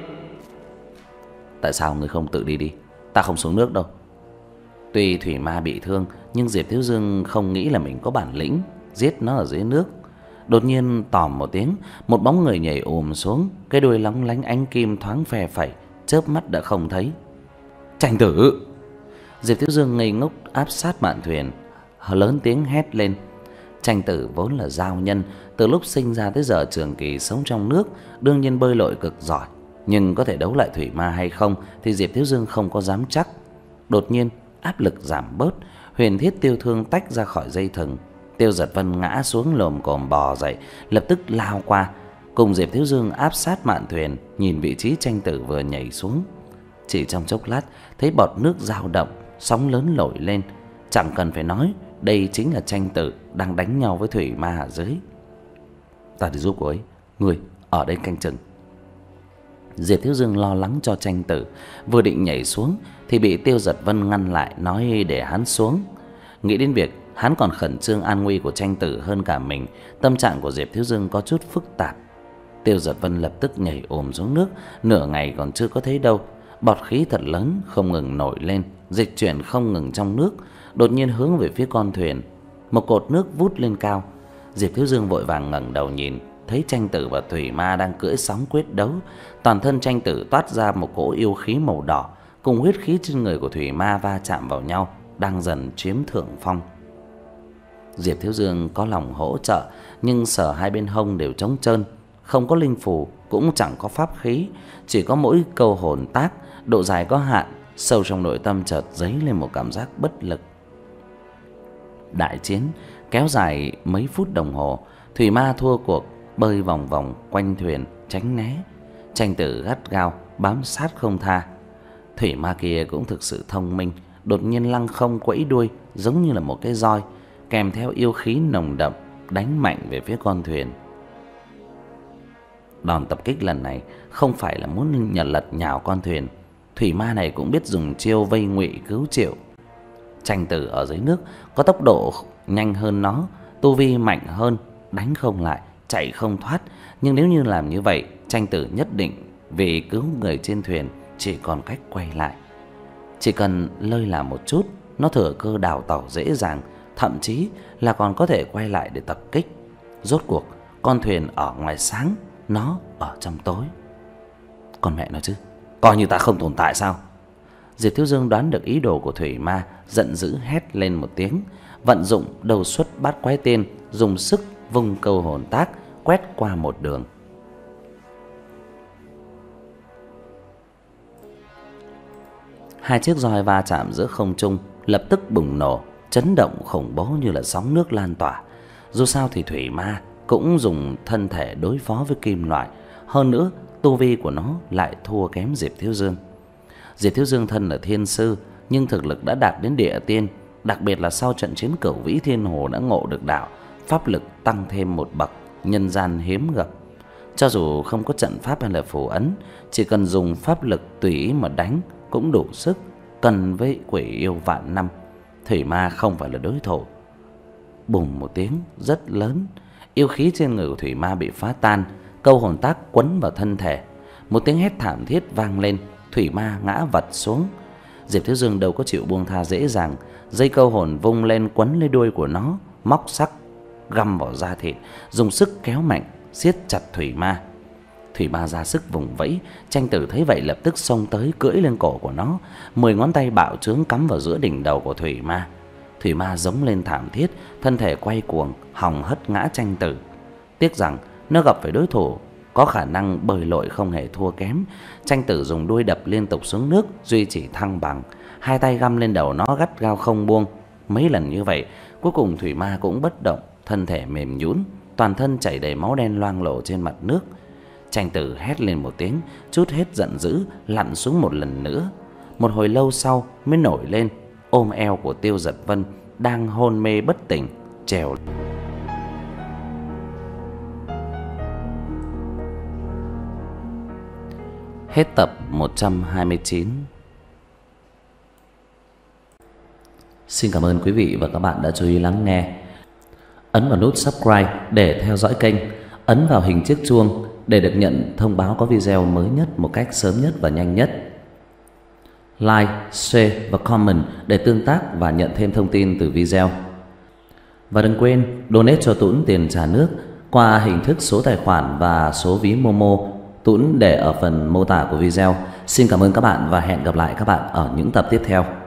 "Tại sao ngươi không tự đi đi? Ta không xuống nước đâu." Tuy thủy ma bị thương, nhưng Diệp Thiếu Dương không nghĩ là mình có bản lĩnh giết nó ở dưới nước. Đột nhiên tòm một tiếng, một bóng người nhảy ùm xuống, cái đuôi lóng lánh ánh kim thoáng phe phẩy, chớp mắt đã không thấy. "Tranh tử!" Diệp Thiếu Dương ngây ngốc áp sát mạn thuyền, lớn tiếng hét lên. Tranh tử vốn là giao nhân, từ lúc sinh ra tới giờ trường kỳ sống trong nước, đương nhiên bơi lội cực giỏi, nhưng có thể đấu lại thủy ma hay không thì Diệp Thiếu Dương không có dám chắc. Đột nhiên áp lực giảm bớt, huyền thiết tiêu thương tách ra khỏi dây thừng. Tiêu Giật Vân ngã xuống lồm cồm bò dậy, lập tức lao qua, cùng Diệp Thiếu Dương áp sát mạn thuyền, nhìn vị trí tranh tử vừa nhảy xuống. Chỉ trong chốc lát, thấy bọt nước dao động, sóng lớn nổi lên. Chẳng cần phải nói, đây chính là tranh tử đang đánh nhau với thủy ma ở dưới. "Ta đi giúp cô ấy, người ở đây canh chừng." Diệp Thiếu Dương lo lắng cho tranh tử, vừa định nhảy xuống thì bị Tiêu Giật Vân ngăn lại, nói để hắn xuống. Nghĩ đến việc hắn còn khẩn trương an nguy của tranh tử hơn cả mình, tâm trạng của Diệp Thiếu Dương có chút phức tạp. Tiêu Giật Vân lập tức nhảy ùm xuống nước, nửa ngày còn chưa có thấy đâu. Bọt khí thật lớn không ngừng nổi lên, dịch chuyển không ngừng trong nước, đột nhiên hướng về phía con thuyền. Một cột nước vút lên cao. Diệp Thiếu Dương vội vàng ngẩng đầu nhìn, thấy tranh tử và thủy ma đang cưỡi sóng quyết đấu. Toàn thân tranh tử toát ra một cỗ yêu khí màu đỏ, cùng huyết khí trên người của thủy ma va chạm vào nhau, đang dần chiếm thượng phong. Diệp Thiếu Dương có lòng hỗ trợ, nhưng sở hai bên hông đều trống trơn, không có linh phù, cũng chẳng có pháp khí, chỉ có mỗi câu hồn tác, độ dài có hạn. Sâu trong nội tâm chợt dấy lên một cảm giác bất lực. Đại chiến kéo dài mấy phút đồng hồ, thủy ma thua cuộc, bơi vòng vòng quanh thuyền tránh né. Tranh tử gắt gao bám sát không tha. Thủy ma kia cũng thực sự thông minh, đột nhiên lăng không quẫy đuôi giống như là một cái roi, kèm theo yêu khí nồng đậm đánh mạnh về phía con thuyền. Đòn tập kích lần này không phải là muốn nhặt lật nhào con thuyền, thủy ma này cũng biết dùng chiêu vây ngụy cứu triệu. Tranh tử ở dưới nước có tốc độ nhanh hơn nó, tu vi mạnh hơn, đánh không lại, chạy không thoát. Nhưng nếu như làm như vậy, tranh tử nhất định vì cứu người trên thuyền chỉ còn cách quay lại. Chỉ cần lơi là một chút, nó thừa cơ đào tẩu dễ dàng, thậm chí là còn có thể quay lại để tập kích. Rốt cuộc con thuyền ở ngoài sáng, nó ở trong tối. Còn mẹ nó chứ, coi như ta không tồn tại sao? Diệp Thiếu Dương đoán được ý đồ của thủy ma, giận dữ hét lên một tiếng, vận dụng đầu xuất bát quái tiên, dùng sức vung câu hồn tác quét qua một đường. Hai chiếc roi va chạm giữa không trung, lập tức bùng nổ, chấn động khủng bố như là sóng nước lan tỏa. Dù sao thì thủy ma cũng dùng thân thể đối phó với kim loại, hơn nữa tu vi của nó lại thua kém Diệp Thiếu Dương. Diệp Thiếu Dương thân là thiên sư, nhưng thực lực đã đạt đến địa tiên, đặc biệt là sau trận chiến Cửu Vĩ Thiên Hồ đã ngộ được đạo, pháp lực tăng thêm một bậc, nhân gian hiếm gặp. Cho dù không có trận pháp hay là phù ấn, chỉ cần dùng pháp lực tùy ý mà đánh cũng đủ sức cân với quỷ yêu vạn năm. Thủy ma không phải là đối thủ. Bùng một tiếng rất lớn, yêu khí trên người của thủy ma bị phá tan, câu hồn tác quấn vào thân thể. Một tiếng hét thảm thiết vang lên, thủy ma ngã vật xuống. Diệp Thiếu Dương đâu có chịu buông tha dễ dàng, dây câu hồn vung lên quấn lấy đuôi của nó, móc sắc găm vào da thịt, dùng sức kéo mạnh siết chặt thủy ma. Thủy ma ra sức vùng vẫy, tranh tử thấy vậy lập tức xông tới cưỡi lên cổ của nó, mười ngón tay bạo chướng cắm vào giữa đỉnh đầu của thủy ma. Thủy ma giống lên thảm thiết, thân thể quay cuồng, hòng hất ngã tranh tử. Tiếc rằng nó gặp phải đối thủ có khả năng bơi lội không hề thua kém. Tranh tử dùng đuôi đập liên tục xuống nước, duy trì thăng bằng, hai tay găm lên đầu nó gắt gao không buông. Mấy lần như vậy, cuối cùng thủy ma cũng bất động, thân thể mềm nhũn, toàn thân chảy đầy máu đen loang lổ trên mặt nước. Tranh tử hét lên một tiếng, trút hết giận dữ, lặn xuống một lần nữa. Một hồi lâu sau mới nổi lên, ôm eo của Tiêu Giật Vân đang hôn mê bất tỉnh, trèo. Hết tập một trăm hai mươi chín. Xin cảm ơn quý vị và các bạn đã chú ý lắng nghe. Ấn vào nút subscribe để theo dõi kênh. Ấn vào hình chiếc chuông để được nhận thông báo có video mới nhất một cách sớm nhất và nhanh nhất. Like, share và comment để tương tác và nhận thêm thông tin từ video. Và đừng quên donate cho Tuấn tiền trả nước qua hình thức số tài khoản và số ví Momo Tuấn để ở phần mô tả của video. Xin cảm ơn các bạn và hẹn gặp lại các bạn ở những tập tiếp theo.